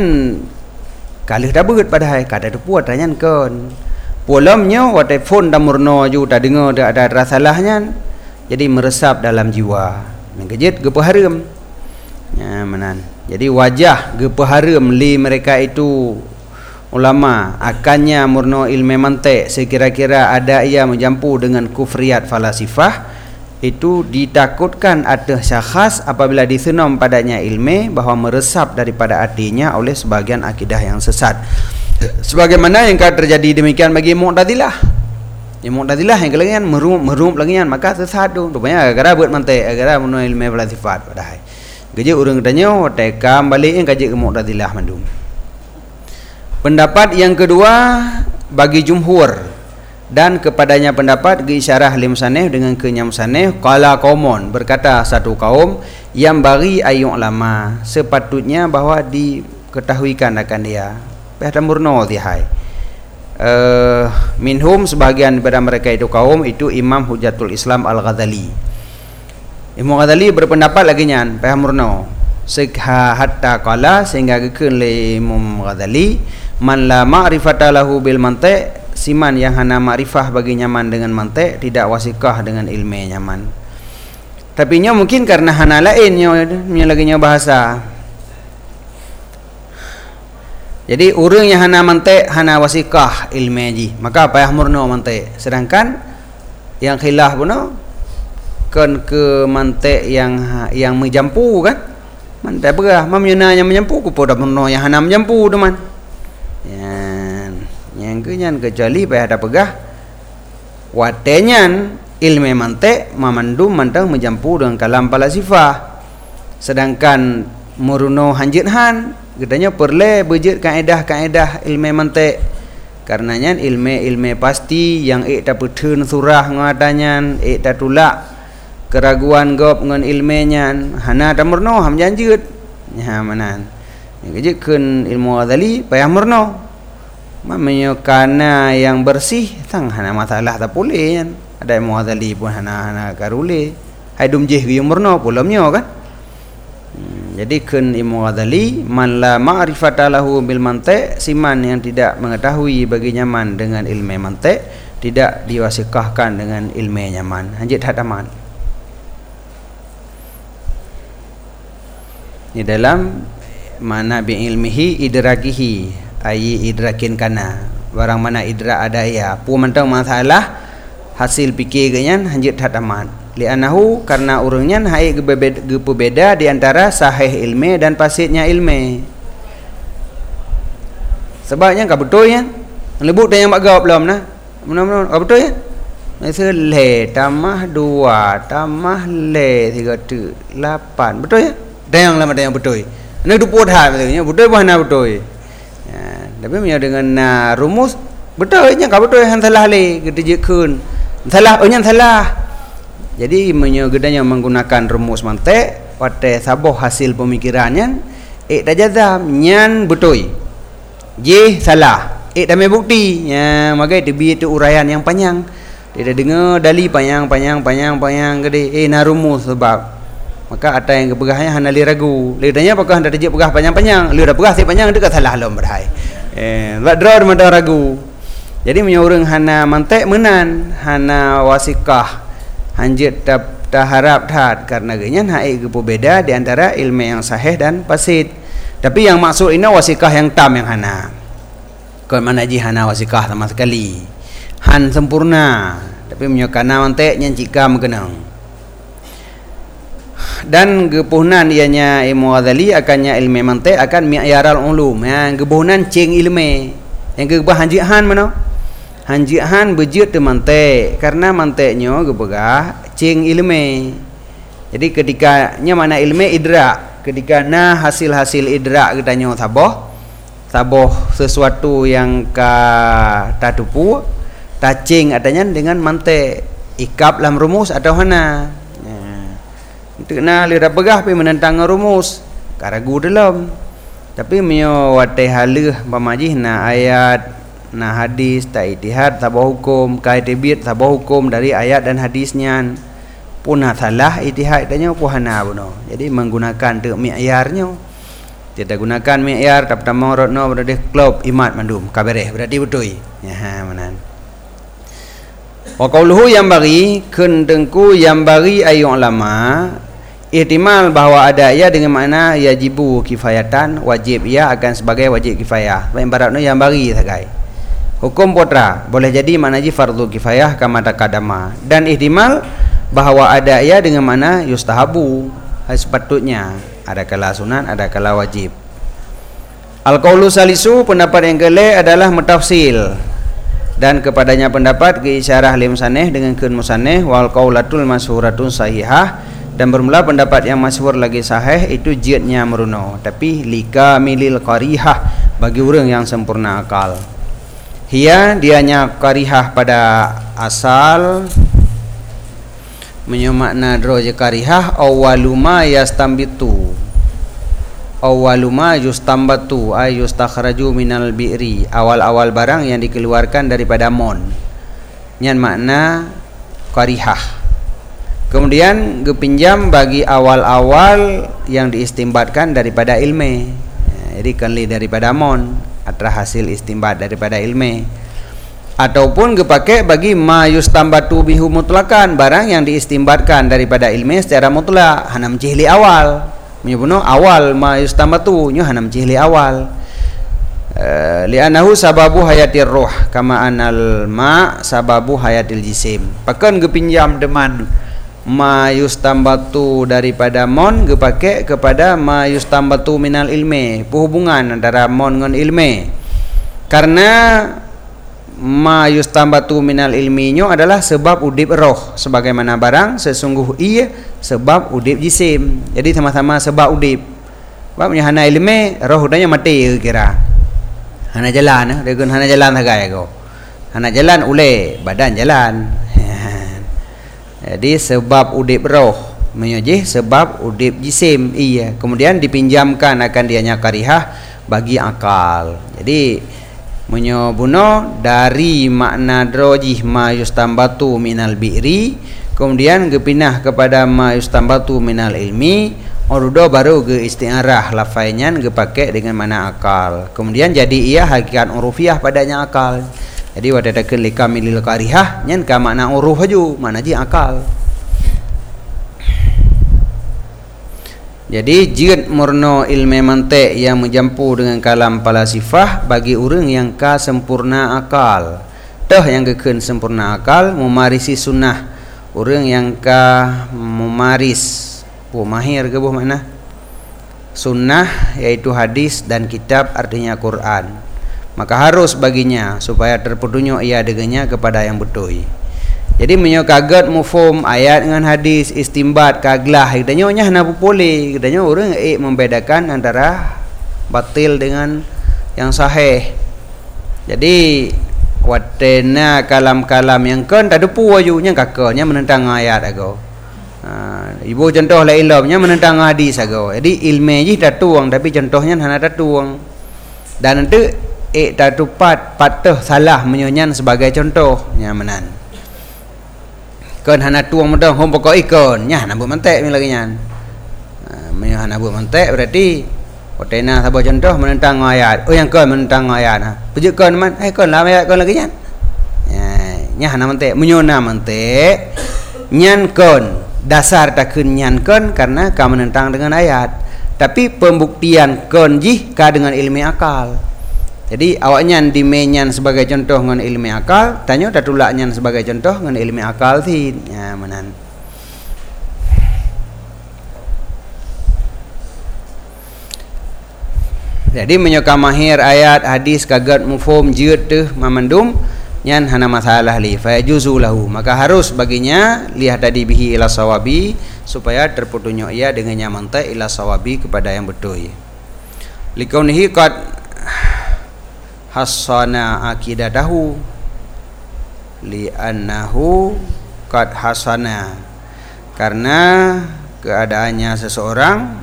kalih dah beut padahal kada ada puat ranyan kon. Polamnya watai phone dah murno ju tak dengar ada salahnya. Jadi meresap dalam jiwa. Mengejit gepaharum. Ya manan. Jadi wajah gepaharum li mereka itu ulama akannya murno ilmu mantik sekira-kira ada ia menjampu dengan kufriyat falasifah itu ditakutkan ada syakhs apabila disenom padanya ilmu bahawa meresap daripada hatinya oleh sebagian akidah yang sesat. Sebagaimana yang terjadi demikian bagi Mu'tazilah. Yang Mu'tazilah yang kalian merup lagi kan maka sesat tu. Rupanya gara-gara buat mantik, gara-gara mengenal ilmu falsafat padahal. Gaji orang tanya, tekam balik yang kaji ke Mu'tazilah mandum. Pendapat yang kedua bagi jumhur dan kepadanya pendapat diisyarah lim saneh dengan kenyam saneh qala qaumun berkata satu kaum yang bagi ayuk lama sepatutnya bahawa diketahuikan akan dia pada murno tihai minhum sebahagian daripada mereka itu kaum itu Imam Hujatul Islam Al-Ghazali. Imam Ghazali berpendapat lagi nyan pada murno hatta qala sehingga keun le Imam Ghazali man la ma'rifata lahu bil mantiq siman yang hana makrifah bagi nyaman dengan mantik tidak wasikah dengan ilmu nyaman. Tapi nya mungkin karena hana lain nya lagi nya bahasa. Jadi orang yang hana mantik hana wasikah ilmu ji maka payah murno mantik. Sedangkan yang khilaf pun kan ke mantik yang menjampu kan. Mantik berah mamyuna yang menjampu ku poda murno yang hana menjampu teman. Ya yang kenyan kecuali payah ada pegah watenyan ilmu mantik mamandum mantang menjampu dengan kalam falasifah. Sedangkan muruno hanjithan gedanya perle bejit kaedah ilmu mantik karenanya ilmu pasti yang tak petun surah ngadanya tak tulak keraguan gop dengan ilmunya hana tak murno ham janjut nya manan yang keun ilmu Ghazali payah murno mamanya kana yang bersih tang hana masalah tak boleh kan ada Imam Ghazali pun hana karule haidum jih ge murno pulamnya kan. Jadi kun Imam Ghazali man la ma'rifata lahu bil mantiq siman yang tidak mengetahui bagi nyaman dengan ilmu mantiq tidak diwasikahkan dengan ilmu nyaman hanjit hadaman. Di dalam mana bi ilmihi idrakihi ayi idrakin kana barang mana idrak ada ia pu mentang masalah hasil fikir kenyan hanjit hataman li'annahu karena urangnya hai berbeda di antara sahih ilmi dan fasidnya ilmi. Sebabnya enggak betul ya. Lebut dah yang mak gawap belum nah. Mana-mana enggak betul ya. Masa le tambah 2 tambah le 3 8. Betul ya? Dah yang lama dah yang betul. Nak duput hal maksudnya betul mana betul. Ya, tapi punya dengan rumus betul nya enggak betul yang salah le kita jekeun. Salah nya salah. Jadi menyegedanya menggunakan rumus mantek pada saboh hasil pemikirannya dah jazam nyan betul. J salah. Dah bukti. Ya, maka itu uraian yang panjang. Dia dah dengar dali panjang gede. Na rumus sebab. Maka ada yang kepegahnya hana li ragu. Li tanya apakah hendak dijak pegah panjang-panjang. Li dah pegah si panjang dekat salah lom berhai. Buat draw mata ragu. Jadi menyorang hana mantek menan, hana wasikah. Hanjit tak harap tat karena genyan hai berbeza di antara ilmu yang sahih dan fasid. Tapi yang maksud ini wasikah yang tam yang hana. Kau mana ji hana wasikah sama sekali. Han sempurna. Tapi menyokana mantek nyancika mengenang. Dan gepuhnan ianya ilmu Ghazali akannya ilmu mantek akan mi'yaral ulum. Yang gepuhnan ceng ilmu. Yang gebah hanjik han mana? Hanjik han berjut de mantek. Karena manteknya gebegah ceng ilmu. Jadi ketikanya mana ilmu idrak. Ketika hasil-hasil idrak katanya saboh sesuatu yang tak tupu tacing adanya dengan mantek ikap dalam rumus atau hana itu kena lihat pegah pergi menentang rumus karagu dalam tapi mio wate halih pamajih na ayat na hadis tak ijtihad saboh hukum kaitibit saboh hukum dari ayat dan hadisnya punah salah ijtihad tanya puhana buno. Jadi menggunakan tu mi'yarnya. Tidak gunakan mi'yar tapi tamorotno berada klub imat mandum kabereh berarti betul. Ya manan. Wa qauluhu yang bagi kendengku yang bagi ayu ulama ihtimal bahawa ada ia dengan makna yajibu kifayatan wajib ia akan sebagai wajib kifayah. Baik baratno yang bagi sagai. Hukum potra boleh jadi makna ji fardu kifayah kama takadama dan ihtimal bahawa ada ia dengan mana yustahabu sepatutnya ada kala sunat ada kala wajib. Al-qaulu salisu pendapat yang kelima adalah mutafsil dan kepadanya pendapat keisyarah lim saneh dengan kun musaneh wal qaulatul masyhuratun sahihah dan bermula pendapat yang masyhur lagi sahih itu jidnya meruno tapi lika milil qarihah bagi orang yang sempurna akal. Hiya dianya qarihah pada asal menyemakna droja karihah awaluma yastambitu awaluma yustambatu ay yustakhraju minal bi'ri awal-awal barang yang dikeluarkan daripada mon nyan makna karihah. Kemudian gepinjam bagi awal-awal yang diistimbatkan daripada ilmu. Jadi kanli daripada mon atau hasil istimbat daripada ilmu. Ataupun dipakai bagi ma yustambatu bihu mutlakan barang yang diistimbatkan daripada ilmu secara mutlak hanam cihli awal menyebuno awal ma yustambatu nyu hanam cihli awal li'annahu sababu hayatir ruh kama anal ma sababu hayatil jisim pakan gepinjam deman ma yustambatu daripada mon gepakai kepada ma yustambatu minal ilmi hubungan antara mon dengan ilmu karena ma yustambatu minal ilminyo adalah sebab udip roh sebagaimana barang sesungguh ia sebab udip jisim. Jadi sama-sama sebab udip. Sebab punya hana ilmu roh udahnya mati kira. Hana jalan dia hana jalan sagai ko. Hana jalan ule badan jalan. Jadi sebab udip roh menyuji sebab udip jisim iya. Kemudian dipinjamkan akan dianya karihah bagi akal. Jadi menyobuno dari makna drojih ma yustambatu minal bi'ri kemudian gepinah kepada ma yustambatu minal ilmi orudo baru ge isti'arah lafainya gepakai dengan mana akal kemudian jadi ia hakikat urufiah padanya akal. Jadi wadadakeun likamilil karihah nyen ka makna uruf haju makna ji akal. Jadi jid murno ilmu mantik yang mencampur dengan kalam falasifah bagi orang yang ka sempurna akal. Dah yang kekun sempurna akal memarisi sunnah. Orang yang ka memaris mahir ke buh makna sunnah yaitu hadis dan kitab artinya Quran. Maka harus baginya supaya terpetunjuk ia dengannya kepada yang betul. Jadi menyo kaget mufhum ayat dengan hadis istimbat kaglah kitanya nya hana boleh kitanya orang membedakan antara batil dengan yang sahih. Jadi watena kalam-kalam yang kan tak depu ajunya kakaknya menentang ayat ago. Ibu contoh la ilmunya menentang hadis ago. Jadi ilmu je tak tuang tapi contohnya hana tak tuang. Dan nanti tak tupat patah salah menyonyan sebagai contoh nyamanan. Kan hana tuang mendang hom pokok ikon nya nak buat mantek mi lagi nyan. Menyo hana buat mantek berarti otena sabo contoh menentang ayat. Oh yang kan menentang ayat nah. Pujukan man kan lah ayat kan lagi nyan. Nya hana mantek menyona mantek nyan kon dasar takun nyan kon karena ka menentang dengan ayat. Tapi pembuktian kon jih ka dengan ilmu akal. Jadi awaknya dimenyan sebagai contoh dengan ilmu akal, tanya dah tulaknya sebagai contoh dengan ilmu akal sih, ya menan. Jadi menyokam mahir ayat hadis kagat mufhum jid tu mamandum nyan hana masalah li fa juzu lahu, maka harus baginya lihat tadi bihi ila sawabi supaya terpetunjuk ia dengannya mantai ila sawabi kepada yang betul. Likaunihi qad hasana akidatahu li'annahu qad hasana, karena keadaannya seseorang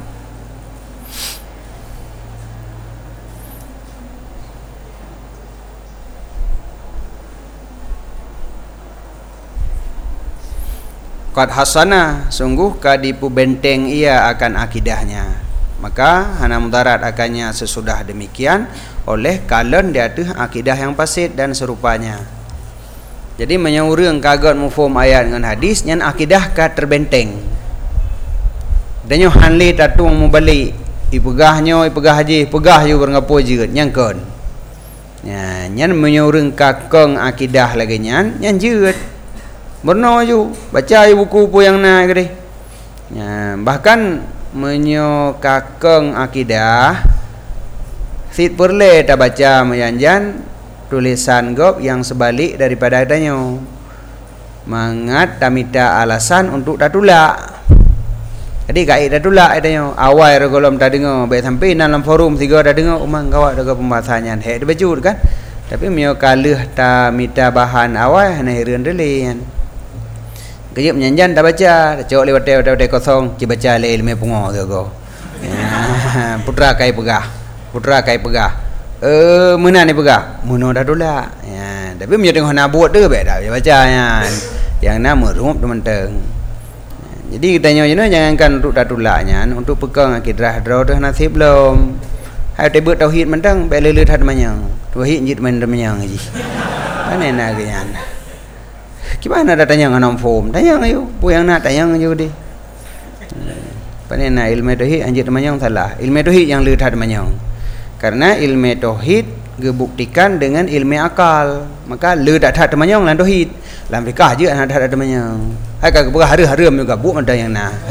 qad hasana sungguh kadipu benteng ia akan akidahnya, maka hana mudarat akannya sesudah demikian oleh kalen dia tu akidah yang fasid dan serupanya. Jadi menyurung kagat mufhum ayat dengan hadis nyan akidah ka terbenteng. Danyo hanli tatung mubalik ipegahnya ipegah haji pegah yu bergapo jeut nyang kon. Ya nyan menyurung kakeng akidah lagi nyan jeut. Berno yu baca yu buku pu yang na gede. Ya bahkan menyo kakeng akidah sit perle tak baca meyanjan tulisan gop yang sebalik daripada adanya mangat tamita alasan untuk tak tulak. Jadi kai tak tulak adanya awal regolom tak dengar baik sampai dalam forum tiga dah dengar umang kawak daga pembahasannya hek dibajut kan, tapi mio kalih tak mita bahan awal hana hireun delian kejap menyanjan tak baca cok lewat hotel kosong ci baca le ilmu pungo tu go. Putra kai pegah mana ni pegah muno dah tolak ya, tapi menyo tengok nak buat tu baik dah baca yang nama rup teman-teman. Jadi kitanya jangankan untuk dah tolaknya, untuk pegang akidah draw tu nasib belum hai tebut tauhid mentang baik lele that manyang tauhid jit men manyang ji mana nak kian gimana dah tanya dengan form tanya ayo pu yang nak tanya ayo di panena ilmu tauhid anjit manyang salah ilmu tauhid yang lele that manyang. Karena ilmu tauhid dibuktikan dengan ilmu akal, maka le tak ada temanyang lan tauhid lan fikah je ada temanyang hai ka buka hari-hari juga bu ada yang na.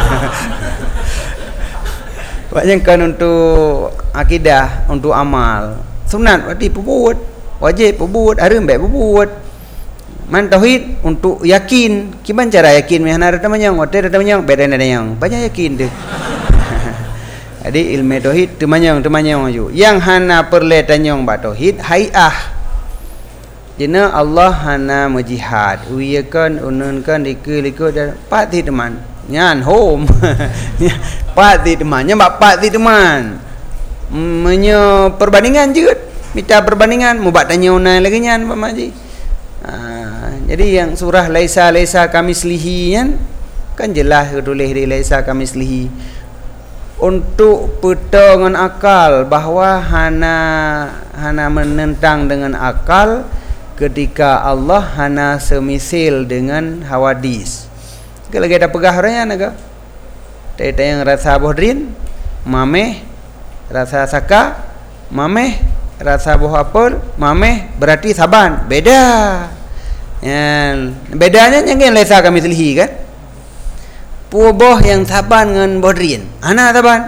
Banyak kan untuk akidah, untuk amal sunat berarti perbuat wajib perbuat hari baik perbuat man tauhid untuk yakin gimana cara yakin mana ada temanyang ada temanyang beda yang banyak yakin deh. Jadi ilmu tauhid temanyang aju. Yang hana perle tanyong ba tauhid haiah. Jena Allah hana majihad. Uyakan ununkan liku dan pati teman. Nyan home. Pati teman. Nya bak pati teman. Menyo perbandingan jeut. Minta perbandingan mu bak tanyong na lagi nyan Pak Maji. Jadi yang surah laisa kamislihi kan jelas tulis di laisa kamislihi. Untuk petangan akal bahawa hana menentang dengan akal ketika Allah hana semisil dengan hawadis. Kalau kita pegah orangnya naga yang rasa bodrin, mameh, rasa saka, mameh, rasa buah apel, mameh berarti saban. Beda. Bedanya yang laisa kami selihi kan. Buah yang saban dengan bodrin. Ana saban.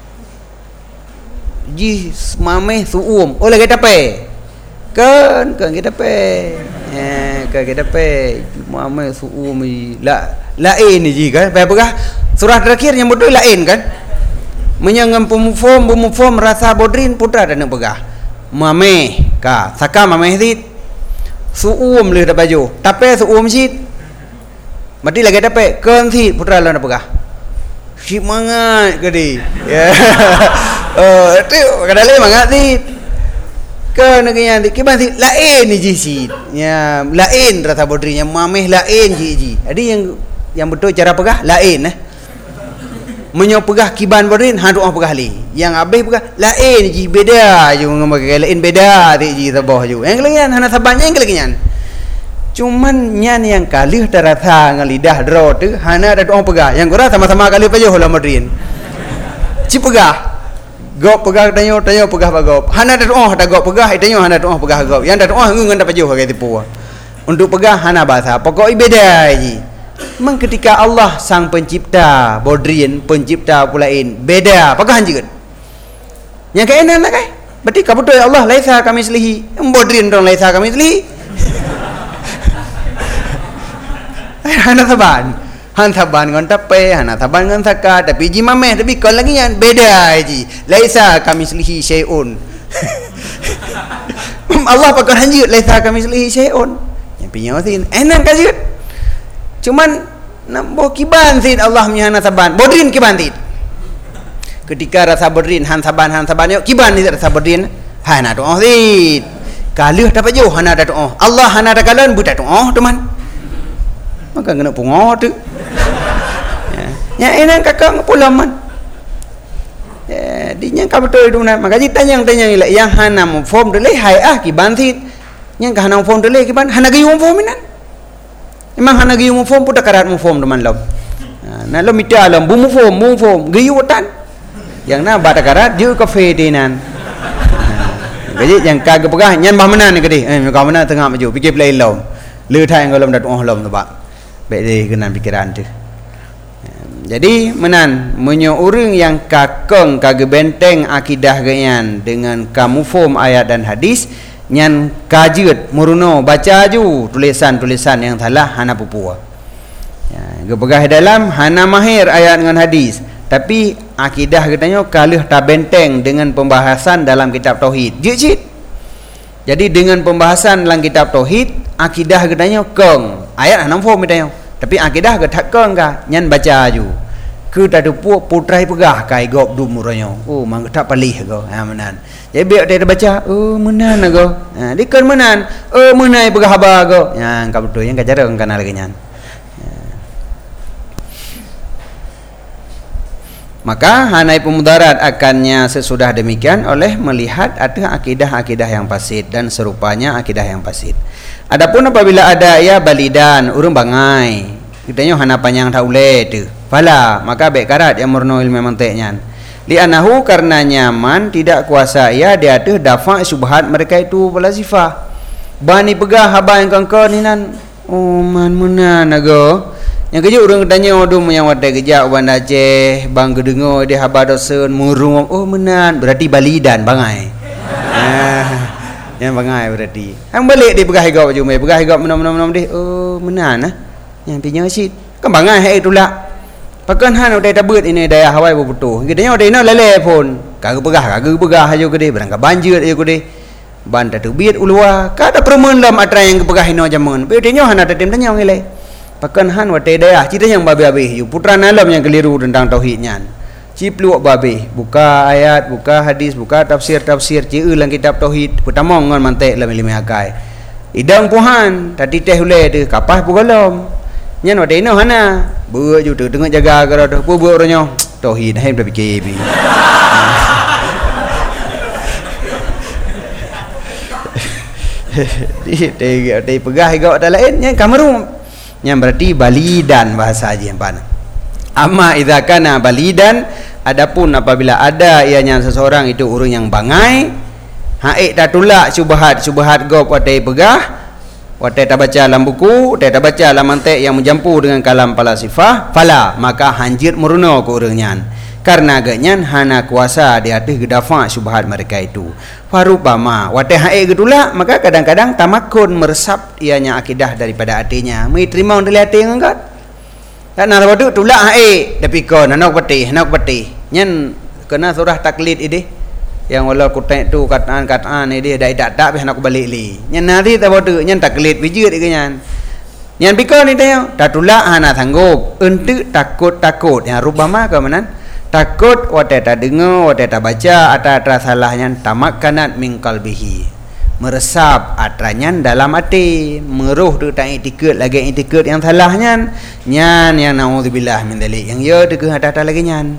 Ji mameh suum. Oh lagi tape. Kan kita pe. Kan kita pe. Mameh suum lain ji kan. Apa surah terakhir yang betul lain kan. Menyangam pemufom rasa bodrin putra dan pegah. Mameh ka saka mameh dit. Suum le dak baju. Tape suum sit. Mati lagi tape kan sit putra la nak pegah. Si mangat ke di. Ya. Tu kadang-kadang mangat dit. Kan nganya dit kiban sit lain ni ji sit. Ya, lain rasa bodrinnya mameh lain ji. Jadi yang betul cara pegah lain Menyo pegah kiban bodrin han doa pegah li. Yang habis pegah lain ji beda je ngamakai lain beda ti ji sabah ju. Yang lain hana sabannya yang lain. Cuman nyan yang kalih terasa ngan lidah dro tu hana ada doa pegah. Yang gora sama-sama kalih pajo hola bodrin. Ci pegah. Gop pegah tanyo pegah bagop. Hana ada doa ada gop pegah tanyo hana doa pegah gop. Yang ada doa ngan pajo hagai tipu. Untuk pegah hana bahasa pokok beda ji. Memang ketika Allah sang pencipta bodrin, pencipta pulain beda pagahan juga. Yang kainan nak kai. Berarti ka betul Allah laisa kami selihi. Bodrin dong laisa kami selihi. Hana saban. Han saban ngan tape, hana saban ngan saka, tapi ji mameh tapi kau lagi yang beda ji. Laisa kami selihi syai'un. Allah pagahan juga laisa kami selihi syai'un. Yang pinyosin enak kasih. Cuman nambo kiban sid Allah menyana saban bodrin kiban sid ketika rasa bodrin han saban yo kiban ni rasa bodrin hana doa sid kalih dapat jauh hana ada doa Allah hana ada kalan buta doa teman maka kena pungo tu ya enak kakak pulaman di yang ka betul itu maka tanya yang hana mufom dele hai kiban sid yang hana mufom dele kiban hana gayung mufom minan memang hana giyu mufom puta karat mufom teman lom. Na lom itu alam bu mufom giyu watan. Yang na bata karat je kafe dinan. Jadi yang kagak pegah nyan bah menan ni gede. Kau mana tengah maju fikir play lom. Le thai ngolom dat lom tu pak. Baik deh kenan pikiran tu. Jadi menan menyo urang yang kakeng kagak benteng akidah ganyan dengan kamufom ayat dan hadis nyan kajet muruno baca ju tulisan-tulisan yang salah hana pupua. Ya, gepegah dalam hana mahir ayat dengan hadis, tapi akidah katanya kalih tak benteng dengan pembahasan dalam kitab tauhid. Jijit. Jadi dengan pembahasan dalam kitab tauhid, akidah katanya keng. Ayat hana form katanya, tapi akidah getak keng ka nyan baca ju. Ke tak puak putrai pegah kai gop du muranyo. Oh mang tak palih go. Ha menan. Jadi biar dia baca, oh menan go. Ha dikon menan, oh menai pegah haba go. Yang ka betul yang ka cara kana lagi nyan. Maka hanai pemudarat akannya sesudah demikian oleh melihat ada akidah-akidah yang fasid dan serupanya akidah yang fasid. Adapun apabila ada ya balidan urang bangai, kitanya hana panjang taule tu. Fala maka baik karat yang murno ilmu mantiknya. Li'anahu karena nyaman tidak kuasa ia dia tu dafa subhat mereka itu falsafah. Bani pegah haba yang kangkon ninan. Oh man menan ago. Yang kerja orang tanya odum yang wadah kerja wan Aceh, bang gedengo dia haba dosen murung. Oh menan berarti balidan bangai. Yang bangai berarti. Hang balik dia pegah higau baju mai pegah higau menam-menam dia. Oh menan Yang pinya sit. Kan bangai hai itulah. Pakan han udah tabut ini daya Hawaii betul. Kitanya udah ina lele pun. Kagak pegah aja gede berangkat banjir aja gede. Ban tak biat ulua. Kada permen lam atra yang pegah ino jamun. Betenya han ada tem tanya ngile. Pakan han wate daya cerita yang babe-babe yu putra nalam yang keliru tentang tauhidnya. Cipluak babe buka ayat, buka hadis, buka tafsir cieu lang kitab tauhid. Putamong ngan mantek lam ilmu akai. Idang puhan tadi teh ule tu kapah pugalom. Nyan wate ino hana. Buat je tu tengok jaga kalau dah buat orangnya tauhid hai dah fikir bi. Dia pegah igau tak lain yang kameru yang berarti balidan bahasa aja yang pana. Amma idza kana balidan, adapun apabila ada ianya seseorang itu orang yang bangai, haik dah tulak syubhat gop watai pegah, watai tak baca dalam buku, watai tak baca dalam mantek yang mencampur dengan kalam falasifah, fala maka hanjir murno ke orangnya. Karena agaknya hana kuasa di atas gedafa syubhat mereka itu. Farubama watai haik getulak, maka kadang-kadang tamakun meresap ianya akidah daripada hatinya. Mai terima dari hati ngangkat. Tak nak waktu tulak haik tapi kon nak patih nyen kena surah taklid ini yang wala kutek tu kataan ini dah tak tapi nak balik li nyen nanti tak waktu nyen taklid bijut ke nyen pikon ni tanya tak tulak hana sanggup untuk takut yang rubama ke mana takut wate tak dengar wate tak baca atau salahnya tamak kanat min qalbihi meresap atranya dalam hati, meruh tu tak itikad lagi itikad yang salahnya nyan yang naudzubillah min dalik yang ya tu ke atas lagi nyan.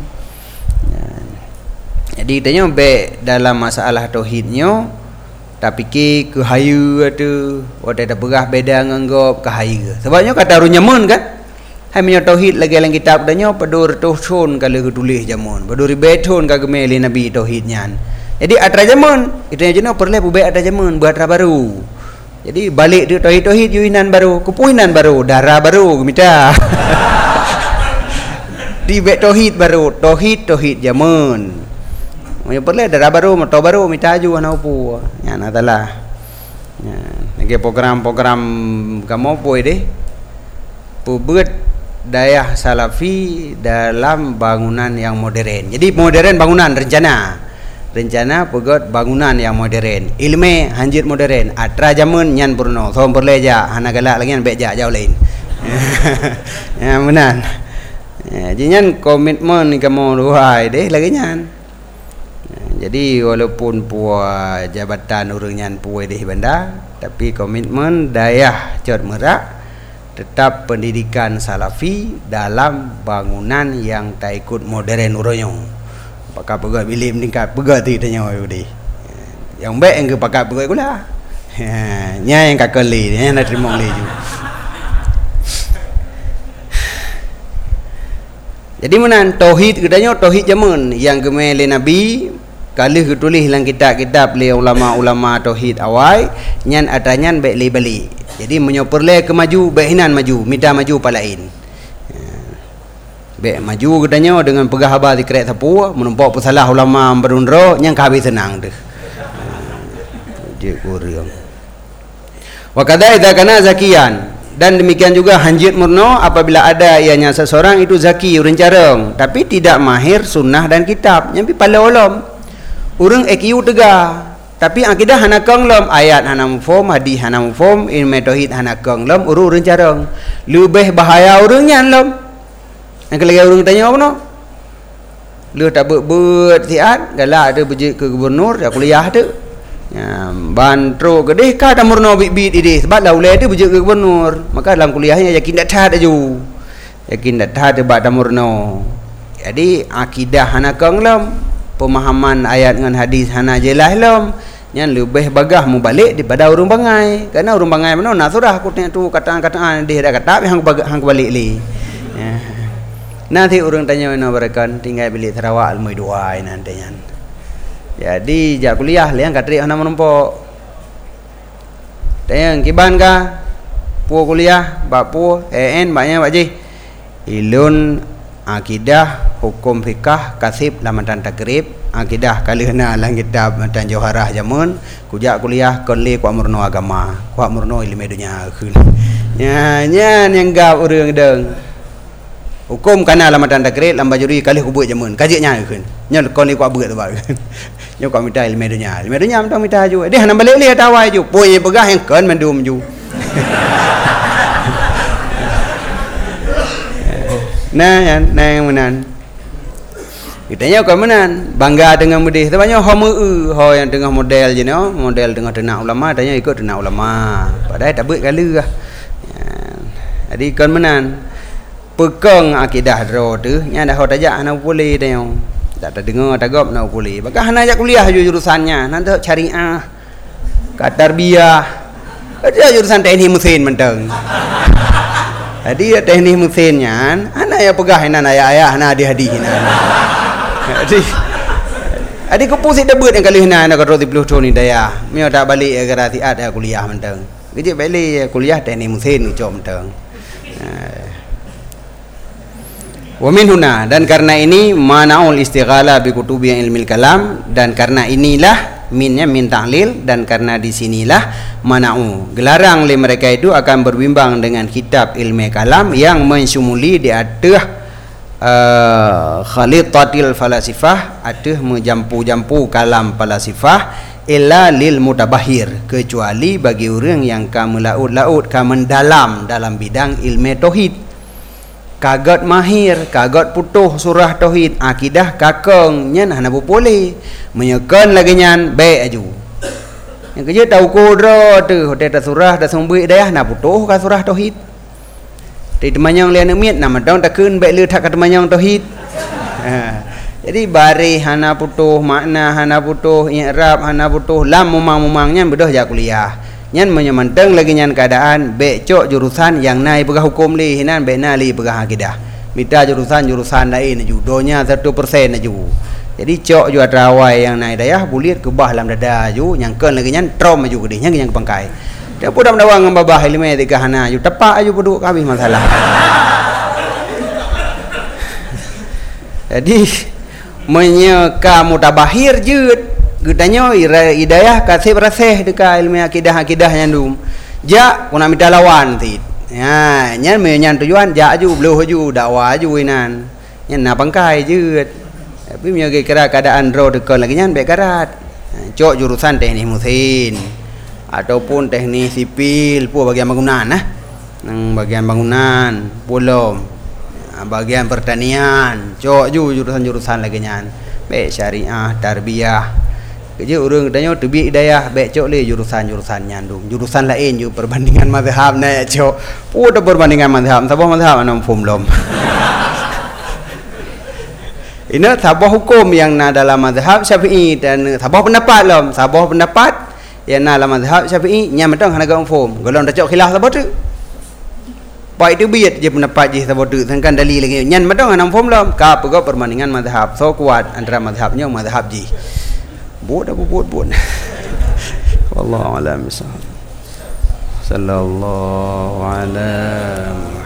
Jadi tanya baik dalam masalah tauhidnya tak fikir ke hayu tu wada dah berah beda nganggap ke hayu sebabnya kata ru nyamun kan hai punya tauhid lagi dalam kitab tanya padur tuhsun kalau tulis jamun padur beton ka gemeli nabi tauhidnya. Jadi atra zaman itu yang jenak perlu buat atra zaman buat atra baru. Jadi balik tu tauhid yuinan baru, kepuinan baru, darah baru minta. Di bet tauhid baru, tauhid zaman. Yang perlu darah baru, motor baru minta aju ana upu. Ya natalah. Ya, lagi program-program kamu apa deh? Buat daya salafi dalam bangunan yang modern. Jadi modern bangunan rencana pegot bangunan yang modern ilmu hanjit modern atra zaman nyan purno som perleja hana galak lagi beja jauh lain ya benar jinyan komitmen ni kamu luai deh lagi nyan jadi walaupun puas jabatan orang nyan puai deh benda tapi komitmen dayah cot merak tetap pendidikan salafi dalam bangunan yang tak ikut modern orangnya pakai pegat bilik meningkat pegat tu tanya dia yang baik yang ke pakai pegat pula nya yang kakak li nya nak terima li juga. Jadi menan tauhid katanya tauhid zaman yang gemel nabi kali tulis dalam kitab-kitab le ulama-ulama tauhid awal nyan adanya baik li balik jadi menyoperle ke maju bainan maju minta maju palain baik maju katanya dengan pegah habar dikrek sapu menempok pesalah ulama berundro yang kami senang tu je kurang wa kadza idza kana zakian dan demikian juga hanjit murno apabila ada ianya seseorang itu zaki urang careng tapi tidak mahir sunnah dan kitab nyampi pala ulum urang EQ tegah tapi akidah hana kang lom ayat hana mufhum hadis hana mufhum ilmu tauhid hana kang lom urang careng lebih bahaya urang nyan lom. Yang kelagi orang tanya apa no? Lu tak buat siat, galak ada berjik ke gubernur, ya kuliah tu. Ya, bantro gedeh ka tak murno bit ide sebab lah ulai tu berjik ke gubernur. Maka dalam kuliahnya yakin tak tahat aju. Yakin tak tahat debat tak murno. Jadi akidah hana kang lam, pemahaman ayat dengan hadis hana jelas lam. Yang lebih bagah mu balik daripada orang bangai. Karena orang bangai mana nak surah aku tengok tu kataan-kataan dia dah kata hang balik li. Ya. Nanti orang tanya mana berakan tinggal bilik Sarawak almui dua nantinya. Jadi jak kuliah liang katri ana menumpuk. Tanya kiban ka? Pu kuliah, bab pu, banyak pak ji. Ilun akidah, hukum fikah, kasib lamatan takrib, akidah kalihna lang kitab dan Joharah jamun, kujak kuliah konli ku amurno agama, ku amurno ilmu dunia khun. Nya yang gap urang deung. Hukum kana lamatan takrib lamba juri kalih ku buat jamun kajiknya khun nya kon li ku buat tu ba nya ku minta ilmu dunia mentang minta ju dia hana balik li tawai ju punya pegah yang kon mendum ju nah yang menan kitanya kau menan bangga dengan mudih tanya ho yang tengah model je no model tengah tenak ulama tanya ikut tenak ulama padahal tak buat kala jadi kon menan pekang akidah ro tu nya dah tajak ana boleh dah tak dengar tagap nak boleh maka hana ajak kuliah jurusannya nanti syariah ka tarbiyah ada jurusan teknik mesin mentang Jadi teknik mesinnya, anak yang pegah inan ayah-ayah, anak hadiah-hadiah inan. Jadi kupusik debut yang kali inan nak roti puluh tahun ni daya. Mio tak balik ke ratiat kuliah menteng. Kerja balik kuliah teknik mesin ucap menteng. Wa min huna, dan karena ini manaul istighala bi kutubi ilmil kalam, dan karena inilah minnya min ta'lil, dan karena di sinilah mana'u gelarang oleh mereka itu akan berbimbang dengan kitab ilmu kalam yang mensumuli di atas khalitatil falasifah, atas menjampu-jampu kalam falasifah, illa lil mutabahir, kecuali bagi orang yang kamu laut-laut kamu mendalam dalam bidang ilmu tauhid, kagat mahir, kagat putuh surah tauhid, akidah kakeng nyan hana boleh menyekan lagi nyan baik aju. Yang kerja tahu kodra tu hotel surah dah sumber daya na putuh ka surah tauhid. Di temanyang lian miat nama dong takun baik le tak ka temanyang tauhid. Jadi bari hana putuh makna, hana putuh i'rab, hana putuh lam mumang nyan bedah ja kuliah. Nyan menyemanteng lagi nyan keadaan becok jurusan yang naik pegah hukum li hinan be na li pegah akidah. Minta jurusan lain judonya 1% aju. Jadi cok ju atrawai yang naik dayah bulir kebah dalam dada aju nyangkeun lagi nyan trom aju gede nyang yang pangkai. Dia pun dah mendawang ngambah ilmu tiga hana aju tepak aju peduk habis masalah. Jadi menyeka mutabahir jeut gudanya hidayah kasih berasih dekat ilmu akidah nyandum. Ja kuna minta lawan tit. Ya, nyan menyan tujuan ja aju bleuh aju dakwah aju inan. Nyan na pangkai jeut. Tapi menjaga kira keadaan roh dekat lagi nyan baik karat. Cok jurusan teknik mesin ataupun teknik sipil pun bagian bangunan nang bagian bangunan belum bagian pertanian cok jurusan lagi nyan baik syariah tarbiyah kerja orang tanya tebi hidayah baik cok le jurusan nyandung jurusan lain ju perbandingan mazhab na cok pun perbandingan mazhab sabah mazhab anam belum. Ini sabah hukum yang na dalam mazhab Syafi'i dan sabah pendapat lom. Sabah pendapat yang na dalam mazhab Syafi'i nya metang hana gam form. Golong dak cok khilaf sabah tu. Baik tu biat je pendapat je sabah tu sangkan dalil lagi. Nyan metang hana form lom. Ka pegau perbandingan mazhab. So kuat antara mazhabnya mazhab ji. Buat apa buat. Wallahu a'lam bishawab. Sallallahu alaihi